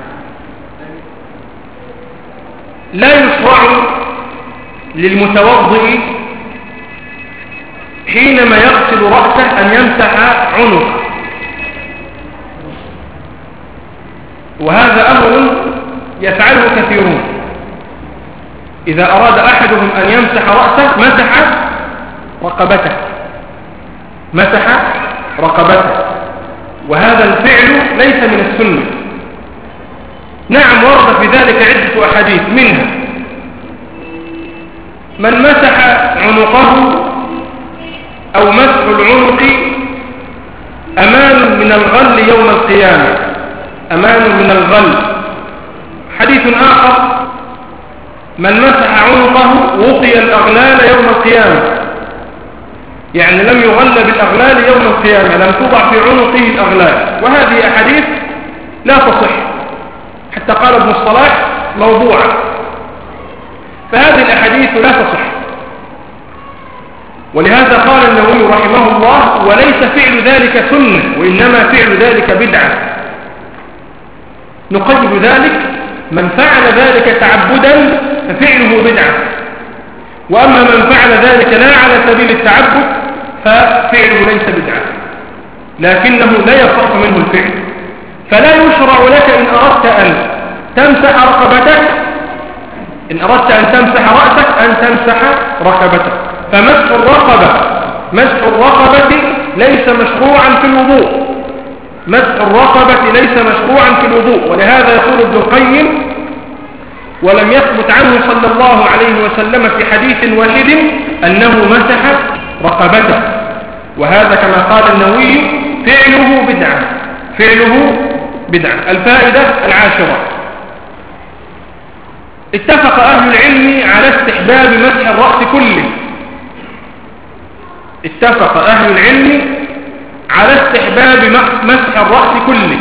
لا يشرع للمتوضئ حينما يغسل رأسه أن يمسح عنقه، وهذا أمر يفعله كثيرون. إذا أراد أحدهم أن يمسح رأسه مسح رقبته، مسح رقبته، وهذا الفعل ليس من السنة. نعم ورد في ذلك عدة أحاديث، منها من مسح عنقه أو مسح العنق أمان من الغل يوم القيامة، أمان من الغل. حديث آخر: من مسح عنقه وقي الأغلال يوم القيامة، يعني لم يغل بالأغلال يوم القيامة، لم توضع في عنقه الأغلال. وهذه أحاديث لا تصح، حتى قال ابن الصلاح موضوعة. فهذه الأحاديث لا تصح، ولهذا قال النووي رحمه الله: وليس فعل ذلك سنة، وإنما فعل ذلك بدعة. نقيد ذلك: من فعل ذلك تعبدا ففعله بدعة، وأما من فعل ذلك لا على سبيل التعبد ففعله ليس بدعة، لكنه لا يصح منه الفعل. فلا يشرع لك إن أردت أن تمسح رقبتك، إن أردت أن تمسح رأسك أن تمسح رقبتك. فمسح الرقبة مسح الرقبة ليس مشروعا في الوضوء، مسح الرقبة ليس مشروعا في الوضوء. ولهذا يقول ابن القيم: ولم يثبت عنه صلى الله عليه وسلم في حديث واحد أنه مسح رقبته. وهذا كما قال النووي فعله بدعة، فعله بدعة. الفائدة العاشرة: اتفق أهل العلم على استحباب مسح الرأس كله. اتفق أهل العلم على استحباب مسح الرأس كله.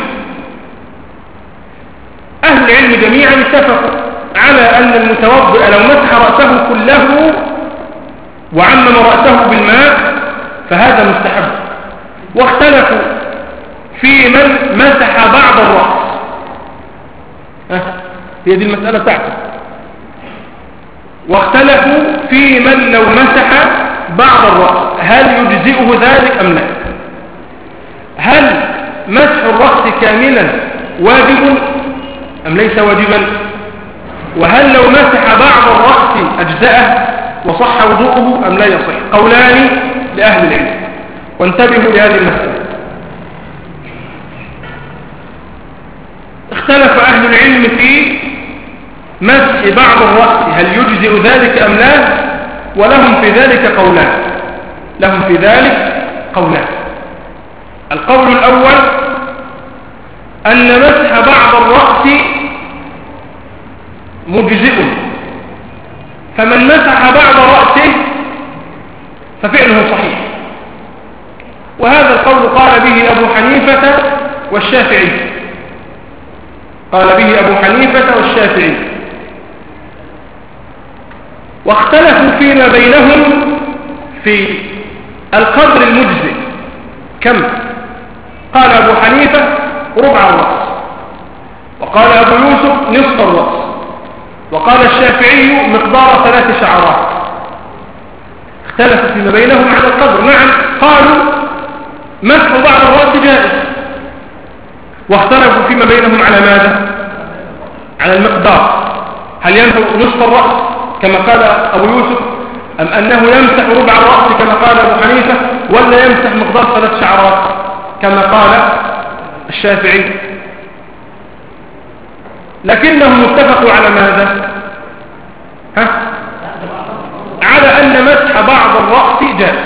أهل العلم جميعا اتفقوا على أن المتوضئ لو مسح رأسه كله وعمم رأسه بالماء فهذا مستحب. واختلفوا في من مسح بعض الرأس. هي دي المسألة بتاعته. واختلفوا في من لو مسح بعض الرأس هل يجزئه ذلك أم لا. هل مسح الرأس كاملا واجب أم ليس واجبا؟ وهل لو مسح بعض الرأس أجزأه وصح وضوءه أم لا يصح؟ قولان لأهل العلم، وانتبهوا لهذه المسألة. اختلف أهل العلم في مسح بعض الرأس هل يجزئ ذلك أم لا، ولهم في ذلك قولان لهم في ذلك قولان القول الأول أن مسح بعض الرأس مجزئ، فمن مسح بعض رأسه ففعله صحيح، وهذا القول قال به أبو حنيفة والشافعي قال به أبو حنيفة والشافعي واختلفوا فيما بينهم في القدر المجزئ كم. قال أبو حنيفة ربع الرأس، وقال أبو يوسف نصف الرأس، وقال الشافعي مقدار ثلاث شعرات. اختلفوا فيما بينهم على القدر. نعم، قالوا مسح بعض الرأس جائز، واختلفوا فيما بينهم على ماذا؟ على المقدار، هل يمسح نصف الرأس كما قال أبو يوسف، أم أنه يمسح ربع الرأس كما قال أبو حنيفة، ولا يمسح مقدار ثلاث شعرات كما قال الشافعي. لكنهم اتفقوا على ماذا؟ ها؟ على أن مسح بعض الرأس جائز.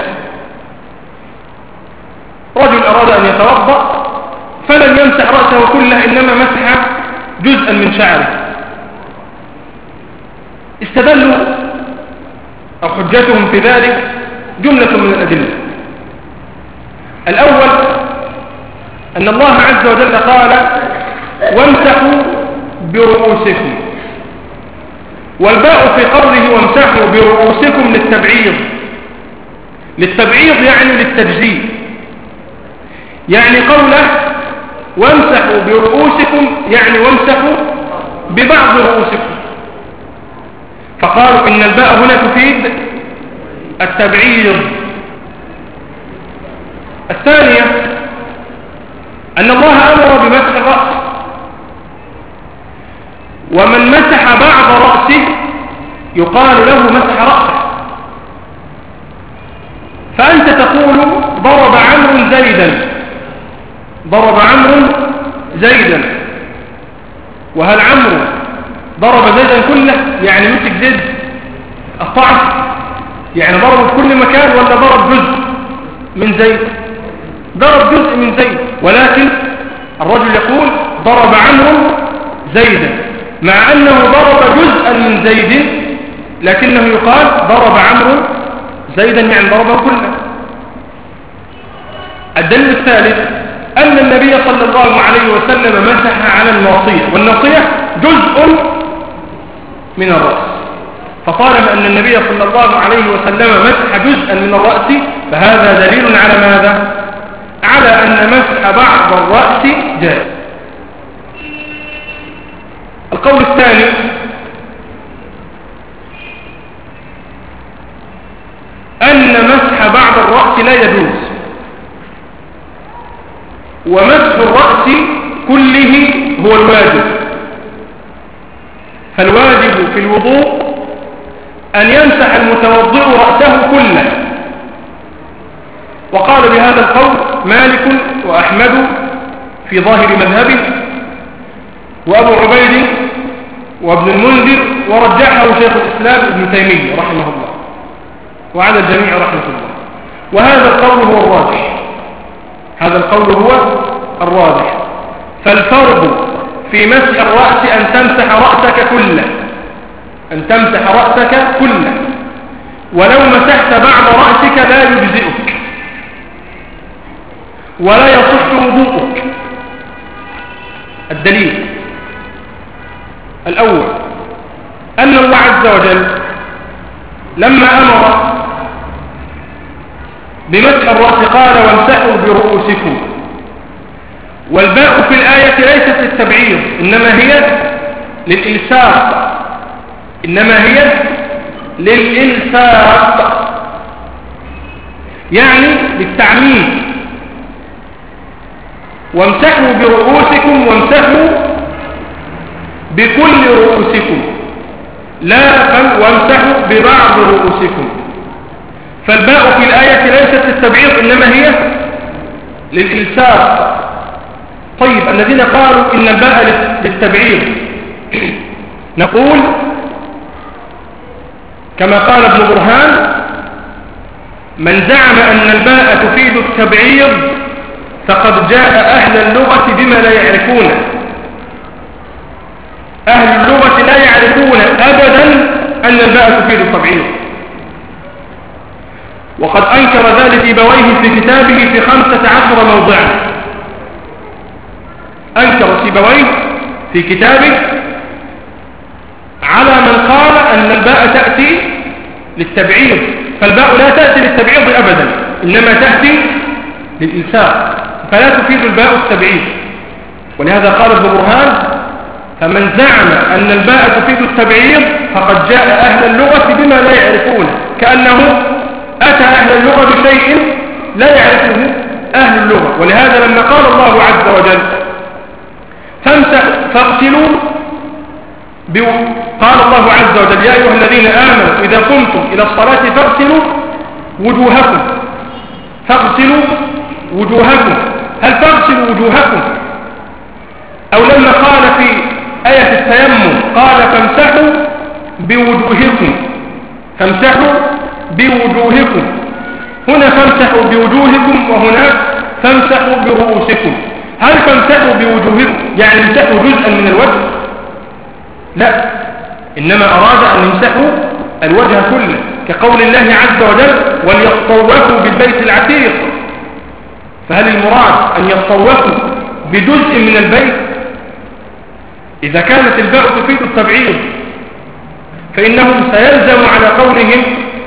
رجل أراد أن يتوضأ فلم يمسح رأسه كله، إنما مسح جزءا من شعره. استدلوا أو حجتهم في ذلك جملة من الأدلة. الأول أن الله عز وجل قال وامسحوا برؤوسكم، والباء في قوله وامسحوا برؤوسكم للتبعيض للتبعيض يعني للتجزيء، يعني قوله وامسحوا برؤوسكم يعني وامسحوا ببعض رؤوسكم، فقالوا إن الباء هنا تفيد التبعيض. الثانية أن الله أمر بمسح الرأس، ومن مسح بعض رأسه يقال له مسح رأسه. فأنت تقول ضرب عمرو زيدا ضرب عمرو زيدا وهل عمرو ضرب زيدا كله؟ يعني مسك زيد الطعن، يعني ضرب في كل مكان، ولا ضرب جزء من زيد؟ ضرب جزء من زيد، ولكن الرجل يقول ضرب عمرو زيدا مع أنه ضرب جزءا من زيد، لكنه يقال ضرب عمرو زيدا يعني ضربه كله. الدليل الثالث أن النبي صلى الله عليه وسلم مسح على الناصية، والناصية جزء من الرأس، فطالما أن النبي صلى الله عليه وسلم مسح جزءا من الرأس فهذا دليل على ماذا؟ على أن مسح بعض الرأس جائز. القول الثاني أن مسح بعض الرأس لا يجوز، ومسح الرأس كله هو الواجب، فالواجب في الوضوء أن يمسح المتوضئ رأسه كله. وقال بهذا القول مالك وأحمد في ظاهر مذهبه، وأبو عبيد وابن المنذر، ورجحه شيخ الإسلام ابن تيمية رحمه الله، وعلى الجميع رحمه الله. وهذا القول هو الراجح هذا القول هو الراجح فالفرض في مسح الرأس أن تمسح رأسك كله أن تمسح رأسك كله ولو مسحت بعض رأسك لا يجزئك ولا يصح وضوءك. الدليل الأول أن الله عز وجل لما أمر بمسح الرأس قال وامسحوا برؤوسكم، والباء في الآية ليست للتبعيض، إنما هي للإلساق إنما هي للإلفاق يعني للتعميم. وامسحوا برؤوسكم وامسحوا بكل رؤوسكم لا وامسحوا ببعض رؤوسكم. فالباء في الآية ليست للتبعيض إنما هي للإلساق. طيب الذين قالوا إن الباء للتبعيض نقول كما قال ابن برهان من زعم أن الباء تفيد التبعيض فقد جاء أهل اللغة بما لا يعرفون. أهل اللغة لا يعرفون أبدا أن الباء تفيد التبعيض، وقد أنكر ذلك سيبويه في كتابه في خمسة عشر موضعا. أنكر سيبويه في كتابه على من قال أن الباء تأتي للتبعيض، فالباء لا تأتي للتبعيض أبدا إنما تأتي للإلساق، فلا تفيد الباء التبعيض. ولهذا قال ابن برهان فمن زعم أن الباء تفيد التبعيض فقد جاء أهل اللغة بما لا يعرفون، كأنه أتى أهل اللغة بشيء لا يعرفه أهل اللغة. ولهذا لما قال الله عز وجل فاغسلوا قال الله عز وجل يا أيها الذين آمنوا إذا قمتم إلى الصلاة فاغسلوا وجوهكم. فاغسلوا وجوهكم، هل تغسلوا وجوهكم؟ أو لما قال في آية التيمم قال فامسحوا بوجوهكم. فامسحوا بوجوهكم، هنا فامسحوا بوجوهكم وهناك فامسحوا برؤوسكم. هل فامسحوا بوجوهكم يعني امسحوا جزءا من الوجه؟ لا، إنما أراد أن يمسحوا الوجه كله، كقول الله عز وجل وليطوفوا بالبيت العتيق. فهل المراد أن يطوفوا بجزء من البيت؟ إذا كانت الباء تفيد التبعيض فإنهم سيلزم على قولهم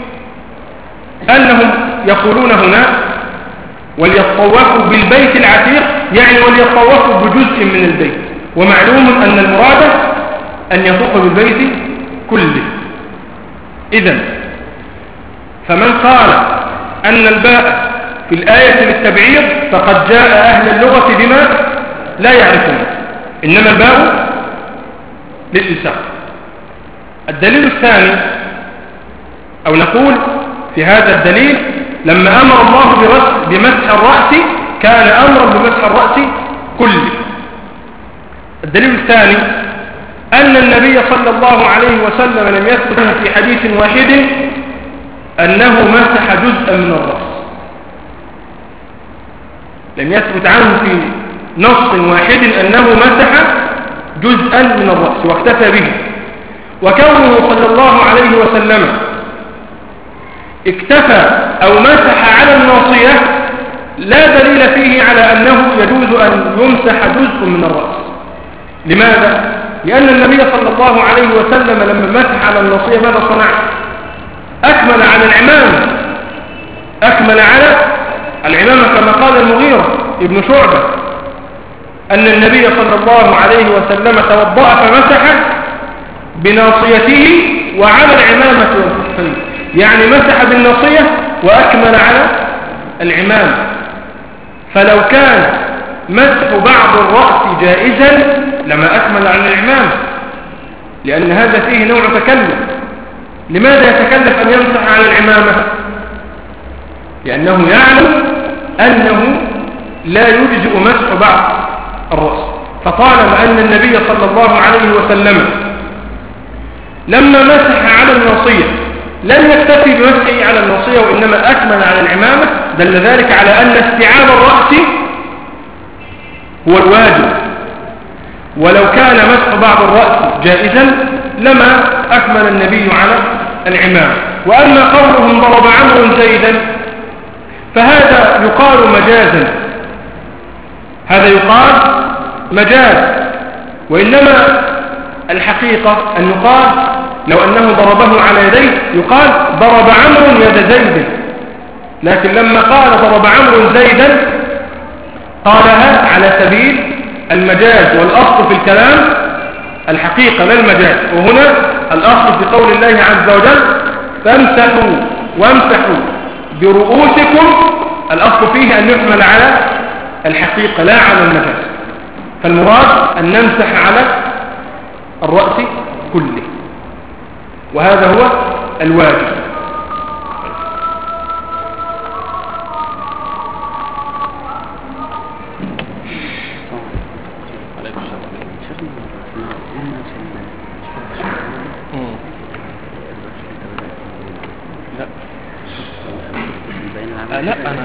أنهم يقولون هنا وليطوفوا بالبيت العتيق يعني وليطوفوا بجزء من البيت، ومعلوم أن المراد أن يطوف بالبيت كله. إذن فمن قال أن الباء في الآية للتبعيض فقد جاء أهل اللغة بما لا يعرفون، إنما الباء للإلساق. الدليل الثاني أو نقول في هذا الدليل لما أمر الله بمسح الرأس كان أمرا بمسح الرأس كله. الدليل الثاني أن النبي صلى الله عليه وسلم لم يثبت في حديث واحد أنه مسح جزءا من الرأس، لم يثبت عنه في نص واحد أنه مسح جزءا من الرأس واكتفى به. وكونه صلى الله عليه وسلم اكتفى أو مسح على الناصية لا دليل فيه على أنه يجوز أن يمسح جزء من الرأس. لماذا؟ لأن النبي صلى الله عليه وسلم لما مسح على الناصية ماذا صنع؟ أكمل على العمامة، أكمل على العمامة كما قال المغيرة ابن شعبة أن النبي صلى الله عليه وسلم توضأ فمسح بناصيته وعلى العمامة والخفين، يعني مسح بالناصية وأكمل على العمامة. فلو كان مسح بعض الرأس جائزا لما أكمل على العمامة، لأن هذا فيه نوع تكلف. لماذا يتكلف أن يمسح على العمامة؟ لأنه يعلم أنه لا يجزئ مسح بعض الرأس. فطالما أن النبي صلى الله عليه وسلم لما مسح على الناصية لم يكتفي بمسحه على الناصية وإنما أكمل على العمامة، دل ذلك على أن استيعاب الرأس هو الواجب. ولو كان مسح بعض الرأس جائزا لما أكمل النبي على العمامة. وأما قولهم ضرب عمرو زيدا فهذا يقال مجازا، هذا يقال مجاز، وإنما الحقيقة أن يقال لو أنه ضربه على يديه يقال ضرب عمرو يد زيد، لكن لما قال ضرب عمرو زيدا قالها على سبيل المجاز، والأصل في الكلام الحقيقة لا المجاز. وهنا الأصل في قول الله عز وجل فامسحوا وامسحوا برؤوسكم، الأصل فيه أن يحمل على الحقيقة لا على المجاز، فالمراد أن نمسح على الرأس كله، وهذا هو الواجب. لا انا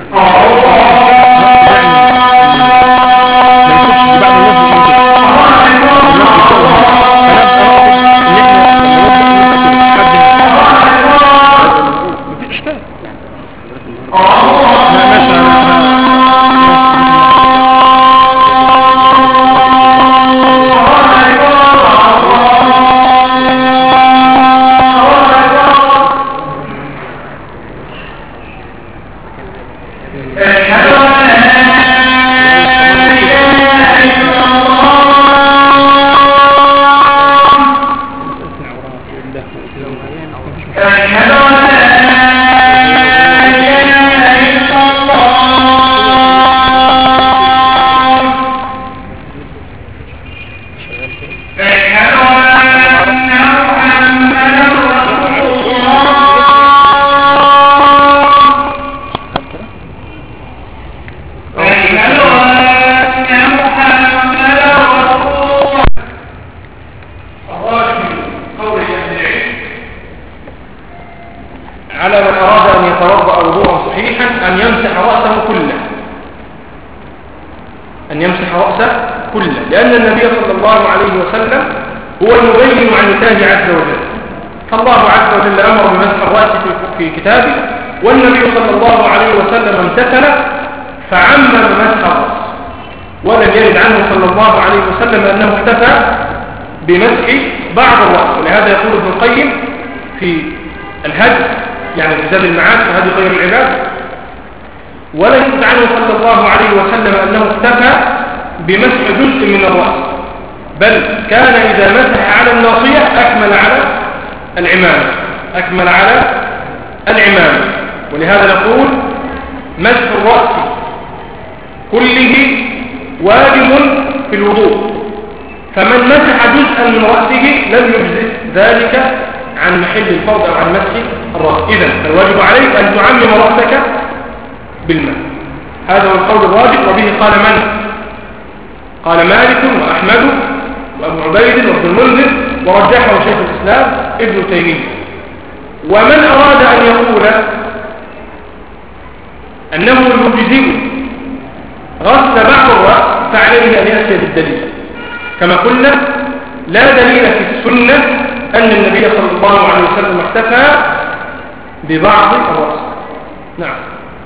بمسح بعض الرأس. ولهذا يقول ابن القيم في الهدي، يعني في زاد المعاد في هدي خير العباد: ولا يثبت عنه صلى الله عليه وسلم أنه اكتفى بمسح جزء من الرأس، بل كان إذا مسح على الناصية أكمل على العمامة أكمل على العمامة ولهذا نقول مسح الرأس كله واجب في الوضوء، فمن مسح جزءا من رأسه لم يجزئ ذلك عن محل الفرض أو عن مسح الرأس. إذن الواجب عليك أن تعمم رأسك بالماء. هذا هو القول الراجح، وبه قال من؟ قال مالك وأحمد وأبو عبيد وابن المنذر، ورجحه شيخ الإسلام ابن تيمية. ومن أراد أن يقول أنه يجزئ غسل بعض الرأس فعليه أن يأتي بالدليل. كما قلنا لا دليل في السنة أن النبي صلى الله عليه وسلم اكتفى ببعض الرأس. نعم.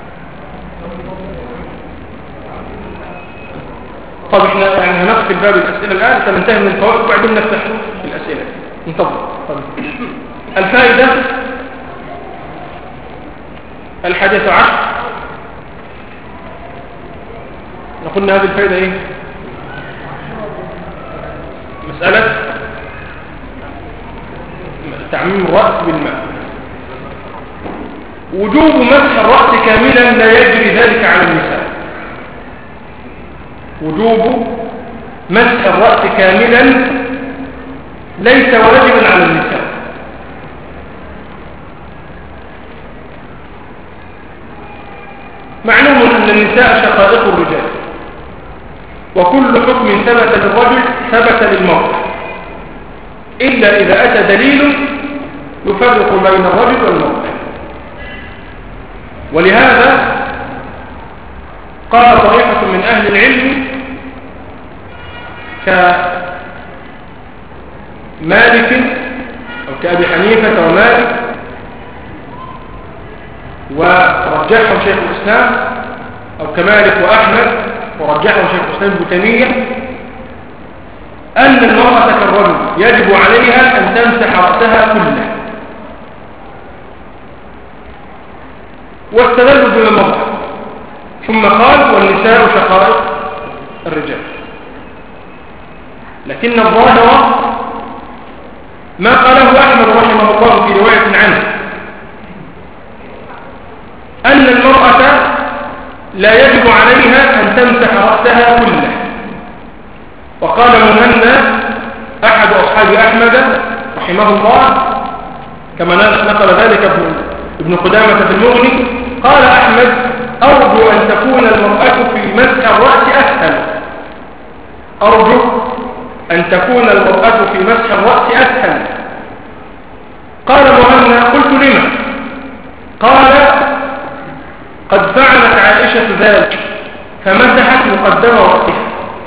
طب احنا يعني هنقفل باب الأسئلة الآن سننتهي من الفوائد وبعدين نفتح الأسئلة. انتظر. الفائدة الحادية عشر، قلنا هذه الفائدة ايه؟ مسألة تعميم الرأس بالماء. وجوب مسح الرأس كاملا لا يجري ذلك على النساء. وجوب مسح الرأس كاملا ليس واجبا على النساء. معلوم أن النساء شقائق الرجال، وكل حكم ثبت للرجل ثبت للمرأة، إلا إذا أتى دليل يفرق بين الرجل والمرأة. ولهذا قال طائفة من أهل العلم كمالك أو كأبي حنيفة ومالك، ورجحه شيخ الإسلام، أو كمالك وأحمد ورجحه شيخ الإسلام ابن تيمية، أن المرأة كالرجل يجب عليها أن تمسح رأسها كله. واستدلوا بما مضى، ثم قال والنساء شقائق الرجال. لكن الظاهر ما قاله أحمد رحمه الله في رواية عنه لا يجب عليها أن تمسح رأسها كله. وقال مهنا أحد أصحاب أحمد رحمه الله كما نقل ذلك ابن ابن قدامة في المغني، قال أحمد: أرجو أن تكون المرأة في مسح الرأس أسهل. أرجو أن تكون المرأة في مسح الرأس أسهل. قال مهنا: قلت لما؟ قال: قد فعلت عائشة ذلك فمسحت مقدم رأسها.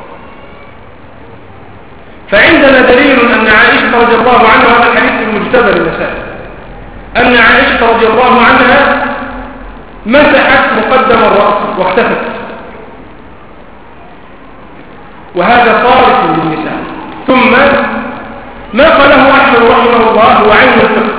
فعندنا دليل أن عائشة رضي الله عنها، هذا الحديث المجتبى للنساء، أن عائشة رضي الله عنها مسحت مقدم الرأس واختفت، وهذا صارف للنساء. ثم ما قاله أحمد رحمه الله هو عين الفقه،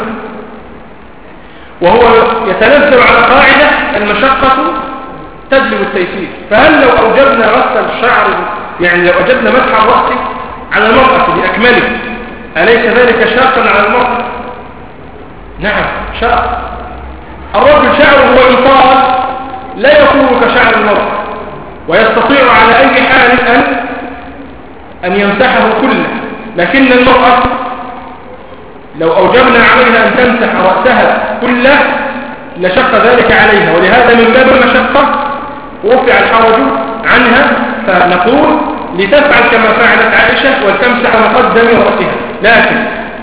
وهو يتنزل على قاعدة المشقة تجلب التيسير. فهل لو أوجبنا غسل الشعر، يعني لو أوجبنا مسح الرأس على المرأة بأكمله، أليس ذلك شاقا على المرأة؟ نعم شاق. الرجل شعره هو إنطال لا يكون كشعر المرأة، ويستطيع على أي حال أن أن يمسحه كله، لكن المرأة لو أوجبنا عليها أن تمسح رأسها كله لشق ذلك عليها، ولهذا من باب المشقة رفع الحرج عنها، فنقول لتفعل كما فعلت عائشة وتمسح مقدم رأسها. لكن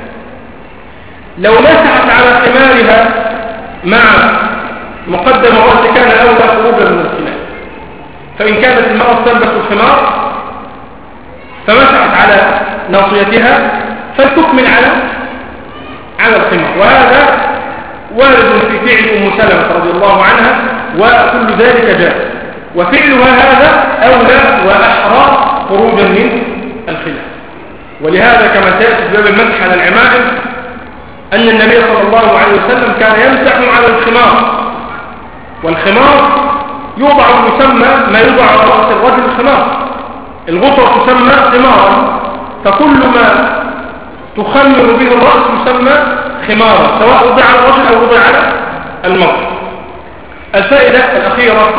لو مسحت على حمارها مع مقدم الرأس كان أولى خروجا من الخلاف. فإن كانت المرأة تلبس الحمار فمسحت على ناصيتها فلتكمل على على الحمار، وهذا وارد في فعل أم سلمة رضي الله عنها، وكل ذلك جاء، وفعلها هذا أولى وأحرى خروجا من الخلاف. ولهذا كما تأتي في باب المسح على العمائم أن النبي صلى الله عليه وسلم كان يمسح على الخمار، والخمار يوضع يسمى ما يوضع على رأس الرجل الخمار، الغطرة تسمى خمارا، فكل ما تخمر به الرأس يسمى خمارا، سواء وضع على الرجل أو وضع على المرأة. الفائدة الأخيرة: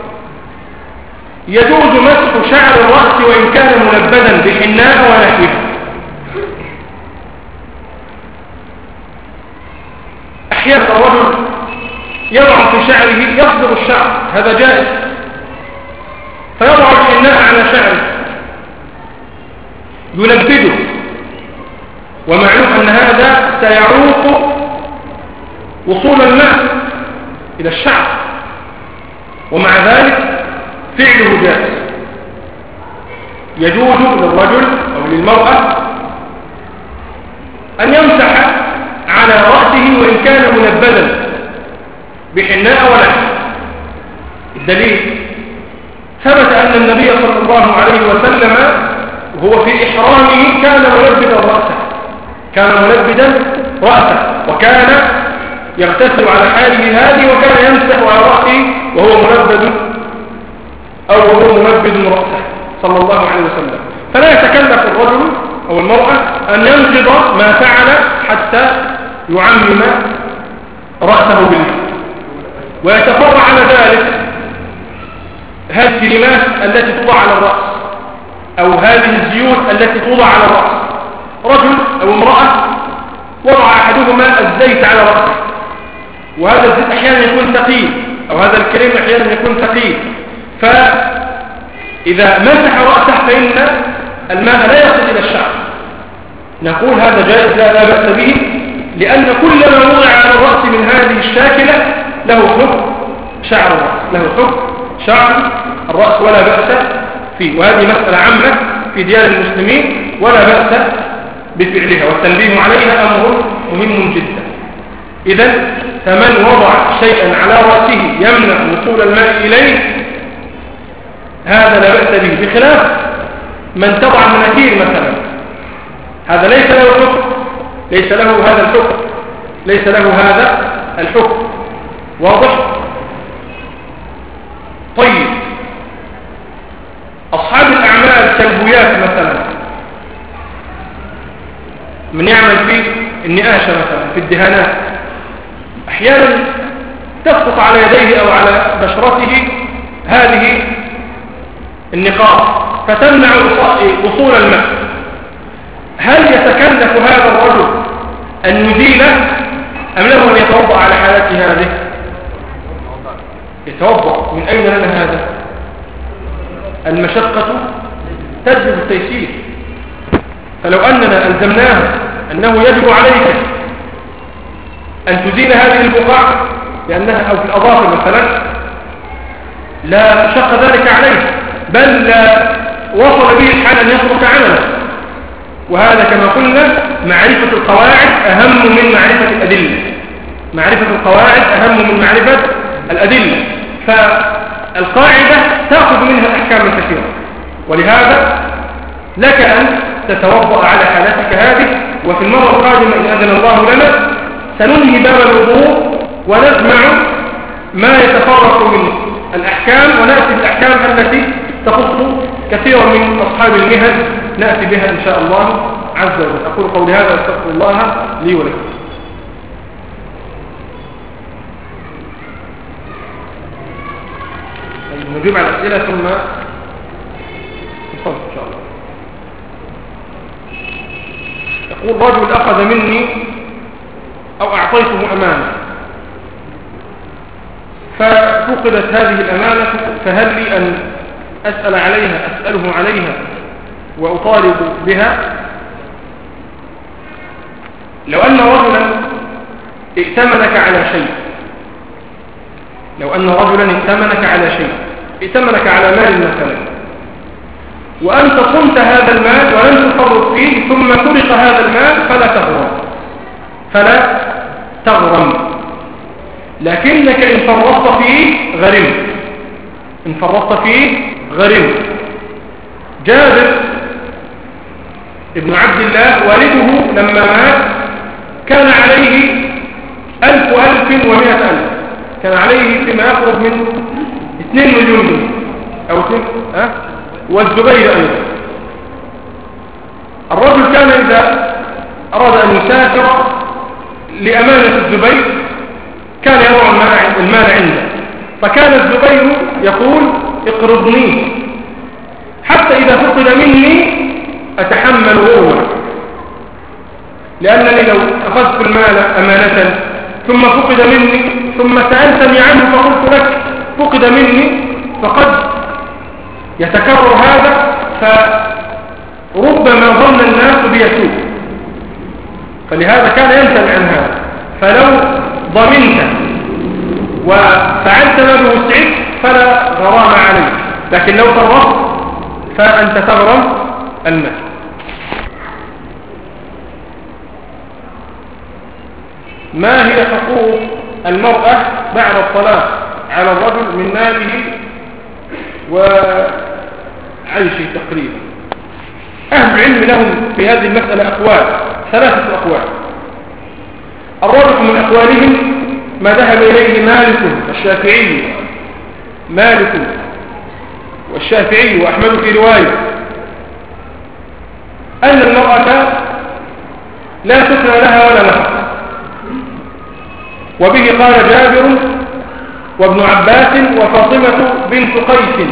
يجوز مسح شعر الرأس وإن كان ملبدا بحناء ونحوها. أحيانا الرجل يضع في شعره يصدر الشعر، هذا جائز، فيضع الحناء على شعره يلبده، ومعلوم أن هذا سيعوق وصول الماء إلى الشعر، ومع ذلك فعله جائز. يجوز للرجل أو للمرأة أن يمسح على رأسه وإن كان منبذا بحناء ولحم. الدليل: ثبت أن النبي صلى الله عليه وسلم وهو في إحرامه كان ملبدا رأسه، كان ملبدا رأسه وكان يغتسل على حاله هذه، وكان يمسح على رأسه وهو ملبد أو هو ملبد رأسه صلى الله عليه وسلم. فلا يتكلف الرجل أو المرأة أن ينقض ما فعل حتى يعمم رأسه بالماء. ويتفرع على ذلك هذه الكلمات التي توضع على الرأس، أو هذه الزيوت التي توضع على الرأس. رجل أو امرأة وضع أحدهما الزيت على رأسه، وهذا الزيت أحيانا يكون ثقيل، أو هذا الكريم أحيانا يكون ثقيل، فإذا مسح رأسه فإن الماء لا يصل إلى الشعر. نقول هذا جائز لا, لا بأس به، لأن كل ما وضع على الرأس من هذه الشاكلة له حكم شعر الرأس، له حكم شعر الرأس ولا بأس فيه. وهذه مسألة عامة في ديار المسلمين ولا بأس بفعلها، والتنبيه عليها أمر مهم جدا. إذن فمن وضع شيئا على رأسه يمنع وصول الماء إليه هذا لا بأس به، بخلاف من تضع مناكير مثلا، هذا ليس له حكم، ليس له هذا الحكم، ليس له هذا الحكم. واضح؟ طيب، أصحاب الأعمال كالبويات مثلا، من يعمل في النقاشة مثلا في الدهانات، أحيانا تسقط على يديه أو على بشرته هذه النقاط فتمنع وصول الماء، هل يتكلف هذا الرجل أن يزيله أم له أن يتوضأ على حالته هذه؟ يتوضأ. من أين لنا هذا؟ المشقة تجلب التيسير. فلو أننا ألزمناه أنه يجب عليك أن تزيل هذه البقاع لأنها أو في الأظافر مثلا، لا شق ذلك عليه، بل لا وصل به الحال أن يترك عمله. وهذا كما قلنا معرفة القواعد أهم من معرفة الأدلة. معرفة القواعد أهم من معرفة الأدلة. فالقاعدة تأخذ منها الأحكام الكثيرة، ولهذا لك أن تتوضأ على حالتك هذه. وفي المرة القادمة إن أذن الله لنا سننهي باب الوضوء ونجمع ما يتفرق من الأحكام ونأتي بالأحكام التي تخص كثيرا من أصحاب المهن، نأتي بها إن شاء الله عز وجل. أقول قولي هذا واستغفر الله لي ولكم. نجيب على الأسئلة ثم نصلي إن شاء الله. يقول رجل أخذ مني أو أعطيته أمانة ففقدت هذه الأمانة، فهل لي أن أسأل عليها أسأله عليها وأطالب بها؟ لو أن رجلا ائتمنك على شيء لو أن رجلا ائتمنك على شيء ائتمنك على مال مثلا، وأنت صمت هذا المال ولم تفرط فيه ثم سرق هذا المال، فلا تغرم فلا تغرم لكنك إن فرطت فيه غرمت إن فرطت فيه غرمت. جابر ابن عبد الله والده لما مات كان عليه ألف ألف ومئة ألف، كان عليه فيما يقرب من اثنين مليون جنيه أو اثنين أه؟ والزبير أيضا. الرجل كان إذا أراد أن يسافر لأمانة الزبير كان يضع المال عنده، فكان الزبير يقول اقرضني حتى إذا فقد مني أتحمل غرمه، لأنني لو أخذت المال أمانة ثم فقد مني ثم سألتني عنه فقلت لك فقد مني فقد يتكرر هذا، فربما ظن الناس بيسوء. فلهذا كان يمتنع عن هذا. فلو ضمنت وفعلت ما به السعيد فلا غرام عليك، لكن لو فرطت فأنت تغرم المال. ما هي حقوق المرأة بعد الطلاق على الرجل من ماله وعيشه تقريبا؟ أهل العلم لهم في هذه المسألة أقوال، ثلاثة أقوال. الراجح من أقوالهم ما ذهب إليه مالك والشافعي مالك والشافعي وأحمد في رواية أن المرأة لا تثنى لها ولا نفقة، وبه قال جابر وابن عباس وفاطمة بنت قيس.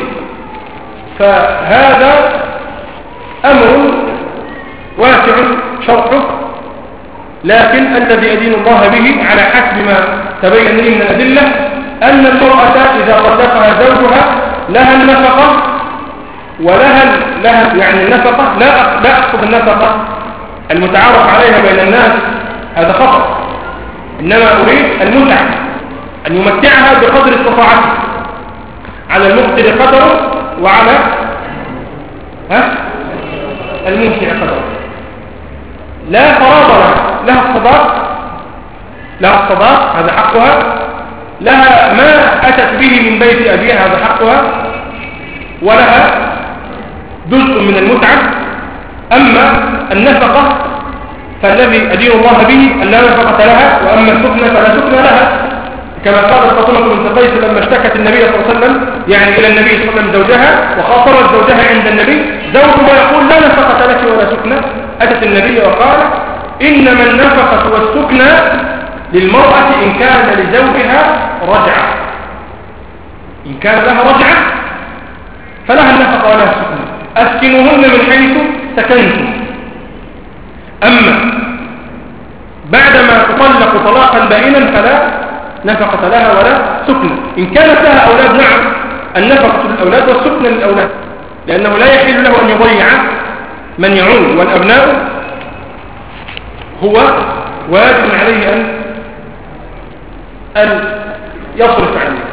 فهذا أمر واسع شرحه، لكن الذي أدين الله به على حسب ما تبين لي من الأدلة أن المرأة إذا طلقها زوجها لها النفقة ولها لها يعني النفقة، لا لا أقصد النفقة المتعارف عليها بين الناس، هذا خطأ، إنما أريد المتعة، أن يمتعها بقدر استطاعته، على المقتر قدره وعلى ها الممتع قدره. لا فراغ لها، لها الصداق لها الصداق هذا حقها، لها ما أتت به من بيت أبيها هذا حقها، ولها جزء من المتعة. أما النفقة فالذي أدين الله به أن لا نفقة لها، وأما السكنة فلا سكنة لها، كما قالت فاطمة بنت قيس لما اشتكت النبي صلى الله عليه وسلم يعني إلى النبي صلى الله عليه وسلم زوجها وخاطرت زوجها عند النبي، زوجها يقول لا نفقة لك ولا سكنة، أتت النبي وقال إنما النفقة والسكنة للمرأة إن كان لزوجها رجعة، إن كان لها رجعة فلها النفقة ولا السكنة. أسكنوهن من حيث سكنتم. أما بعدما تطلق طلاقا بائنا فلا نفقة لها ولا سكنة. إن كانت لها أولاد نعم النفقة للأولاد والسكنة للأولاد، لأنه لا يحل له أن يضيع من يعول، والأبناء هو واجب عليه أن أن يصرف عليه.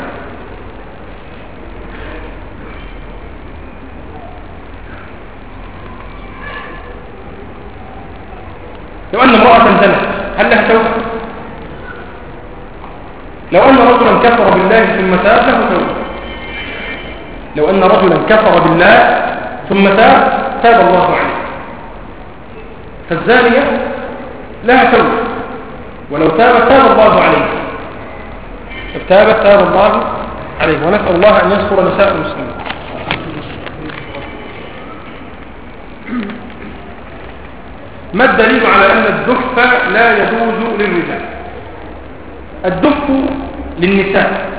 لو أن امرأة زنت هل لها توبة؟ لو أن رجلا كفر بالله ثم تاب له توبة. لو أن رجلا كفر بالله ثم تاب تاب الله عليه. فالزانية لها توبة، ولو تابت تاب الله عليه. تابت تاب الله عليه. ونسأل الله أن يستر نساء المسلمين. ما الدليل على أن الدف لا يجوز للرجال؟ الدف للنساء،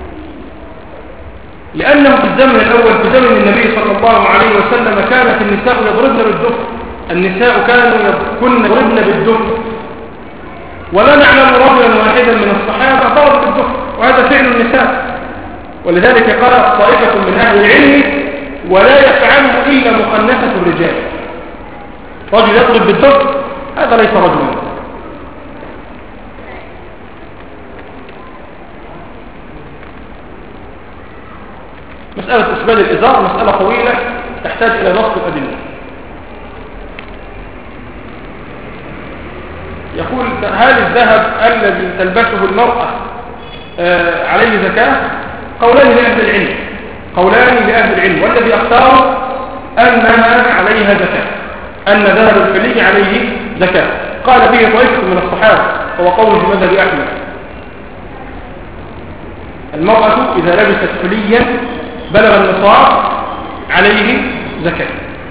لأنه في الزمن الأول في زمن النبي صلى الله عليه وسلم كانت النساء يضربن بالدف. النساء كانوا كن يضربن بالدف، ولا نعلم رجلا واحدا من الصحابة ضرب بالدف، وهذا فعل النساء. ولذلك قال طائفة من أهل العلم ولا يفعله إلا مخنثة الرجال. رجل يضرب بالدف هذا ليس رجلا. مسألة إسبال الإزار مسألة طويلة تحتاج إلى نص الأدلة. يقول هل الذهب الذي تلبسه المرأة آه عليه زكاة؟ قولان لأهل العلم قولان لأهل العلم والذي اختار أنها عليها زكاة، أن ذهب الحلي عليه زكاة. قال به طائفة من الصحابة هو قول في مذهب أحمد. المرأة إذا لبست حليا بلغ النصاب عليه زكاة.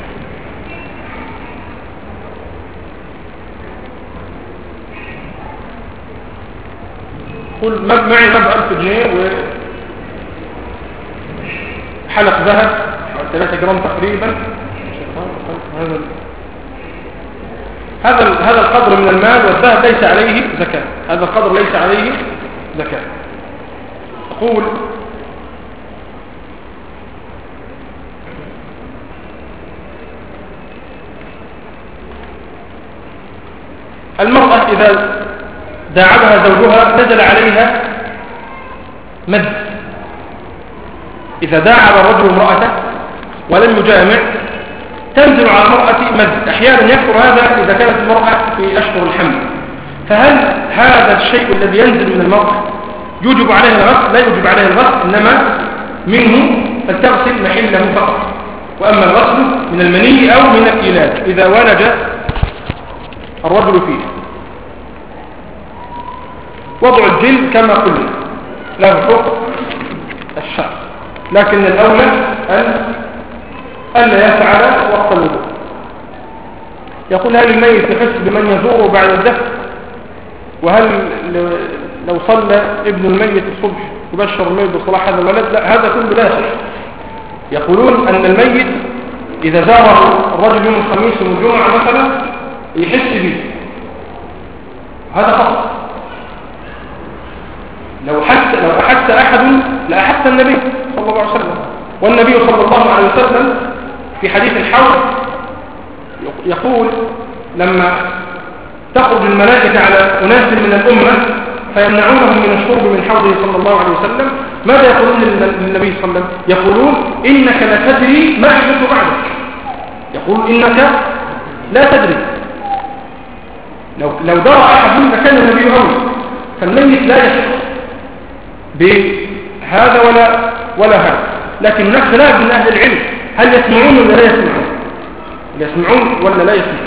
قل معي مبلغ ألف جنيه وحلق ذهب ثلاثة جرام تقريبا. هذا هذا هذا القدر من المال والذهب ليس عليه زكاة. هذا القدر ليس عليه زكاة. أقول المرأة إذا داعبها زوجها نزل عليها مد. إذا داعب الرجل امرأته ولم يجامع تنزل على المرأة مد. أحيانا يكثر هذا إذا كانت المرأة في أشهر الحمل. فهل هذا الشيء الذي ينزل من المرأة يجب عليها الغسل؟ لا يجب عليها الغسل، إنما منه فلتغسل محله فقط. وأما الغسل من المني أو من الإيلاد إذا ولد الرجل فيه. وضع الجلد كما قلنا له حكم الشرع، لكن الأولى أن ألا يفعل وقت الوضوء. يقول هل الميت يحس بمن يزوره بعد الدفن؟ وهل لو صلى ابن الميت الصبح يبشر الميت بصلاح هذا الولد؟ لا، هذا كله لا شيء. يقولون أن الميت إذا زاره الرجل يوم الخميس والجمعة مثلا يحس به، هذا فقط. لو حس لو أحس أحد لأحس النبي صلى الله عليه وسلم. والنبي صلى الله عليه وسلم في حديث الحوض يقول لما تخرج الملائكة على أناس من الأمة فيمنعونهم من الشرب من حوضه صلى الله عليه وسلم، ماذا يقولون للنبي صلى الله عليه وسلم؟ يقولون إنك لا تدري ما يحدث بعدك. يقول إنك لا تدري. لو لو درى أحد لكان النبي أولى. فالميت لا يشعر بهذا ولا ولا هذا. لكن هناك خلاف من أهل العلم، هل يسمعون ولا لا يسمعون؟ يسمعون ولا لا يسمعون؟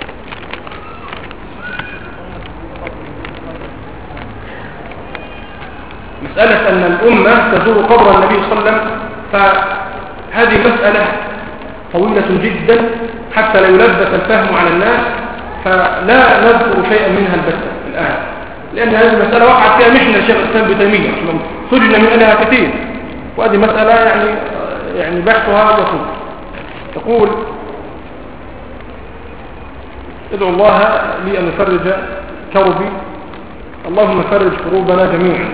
مسألة أن الأمة تزور قبر النبي صلى الله عليه وسلم فهذه مسألة طويلة جدا حتى لا يلبس الفهم على الناس، فلا نذكر شيئا منها البتة الآن، لأن هذه المسألة وقعت فيها محنة الشيخ الإسلام ابن تيمية، سجن من أهلها كثير وهذه مسألة يعني يعني بحثها يطول. تقول ادعو الله لي أن يفرج كربي، اللهم فرج كروبنا جميعا.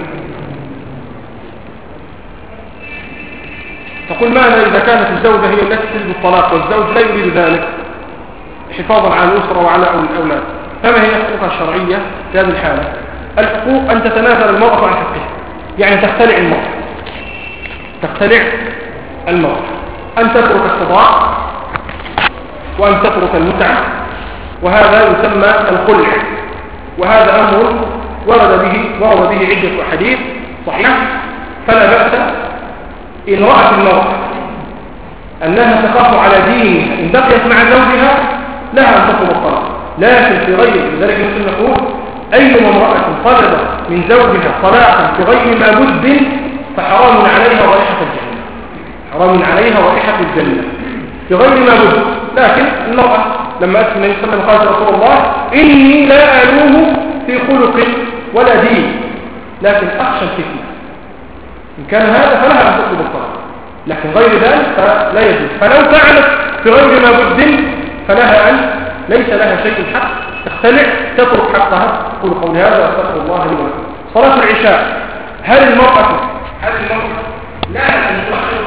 تقول ماذا إذا كانت الزوجة هي التي تريد الطلاق والزوج لا يريد ذلك حفاظا على الأسرة وعلى الأولاد، فما هي حقوقها الشرعية في هذه الحالة؟ الحقوق أن تتنازل المرأة عن حقها، يعني تختلع المرأة تختلع المرأة أن تترك الصداق وأن تترك المتعة، وهذا يسمى الخلع، وهذا أمر ورد به ورد به عدة أحاديث صحيح. فلا بأس إن رأت المرأة أنها تخاف على دينها إن بقيت مع زوجها لها أن تطلب الطلاق، لكن في غير ذلك مثل نقول أي امرأة طلبت من زوجها طلاقا في غير ما بد فحرام عليها رائحة الجنة، حرام عليها رائحة الجنة في غير ما بد. لكن المرأة لما أتى النبي صلى الله عليه وسلم قال رسول الله إني لا ألوه في خلق ولا دين، لكن أخشى الفتنة، إن كان هذا فلها أن تطلب الطلاق، لكن غير ذلك فلا يجوز. فلو فعلت في غير ما بد فلها أن ليس لها شيء الحق تختلع تترك حقها. قل قولي هذا واستغفر الله لي ولكم. صلاة العشاء، هل المرأة هل المرأة لا أن تؤخر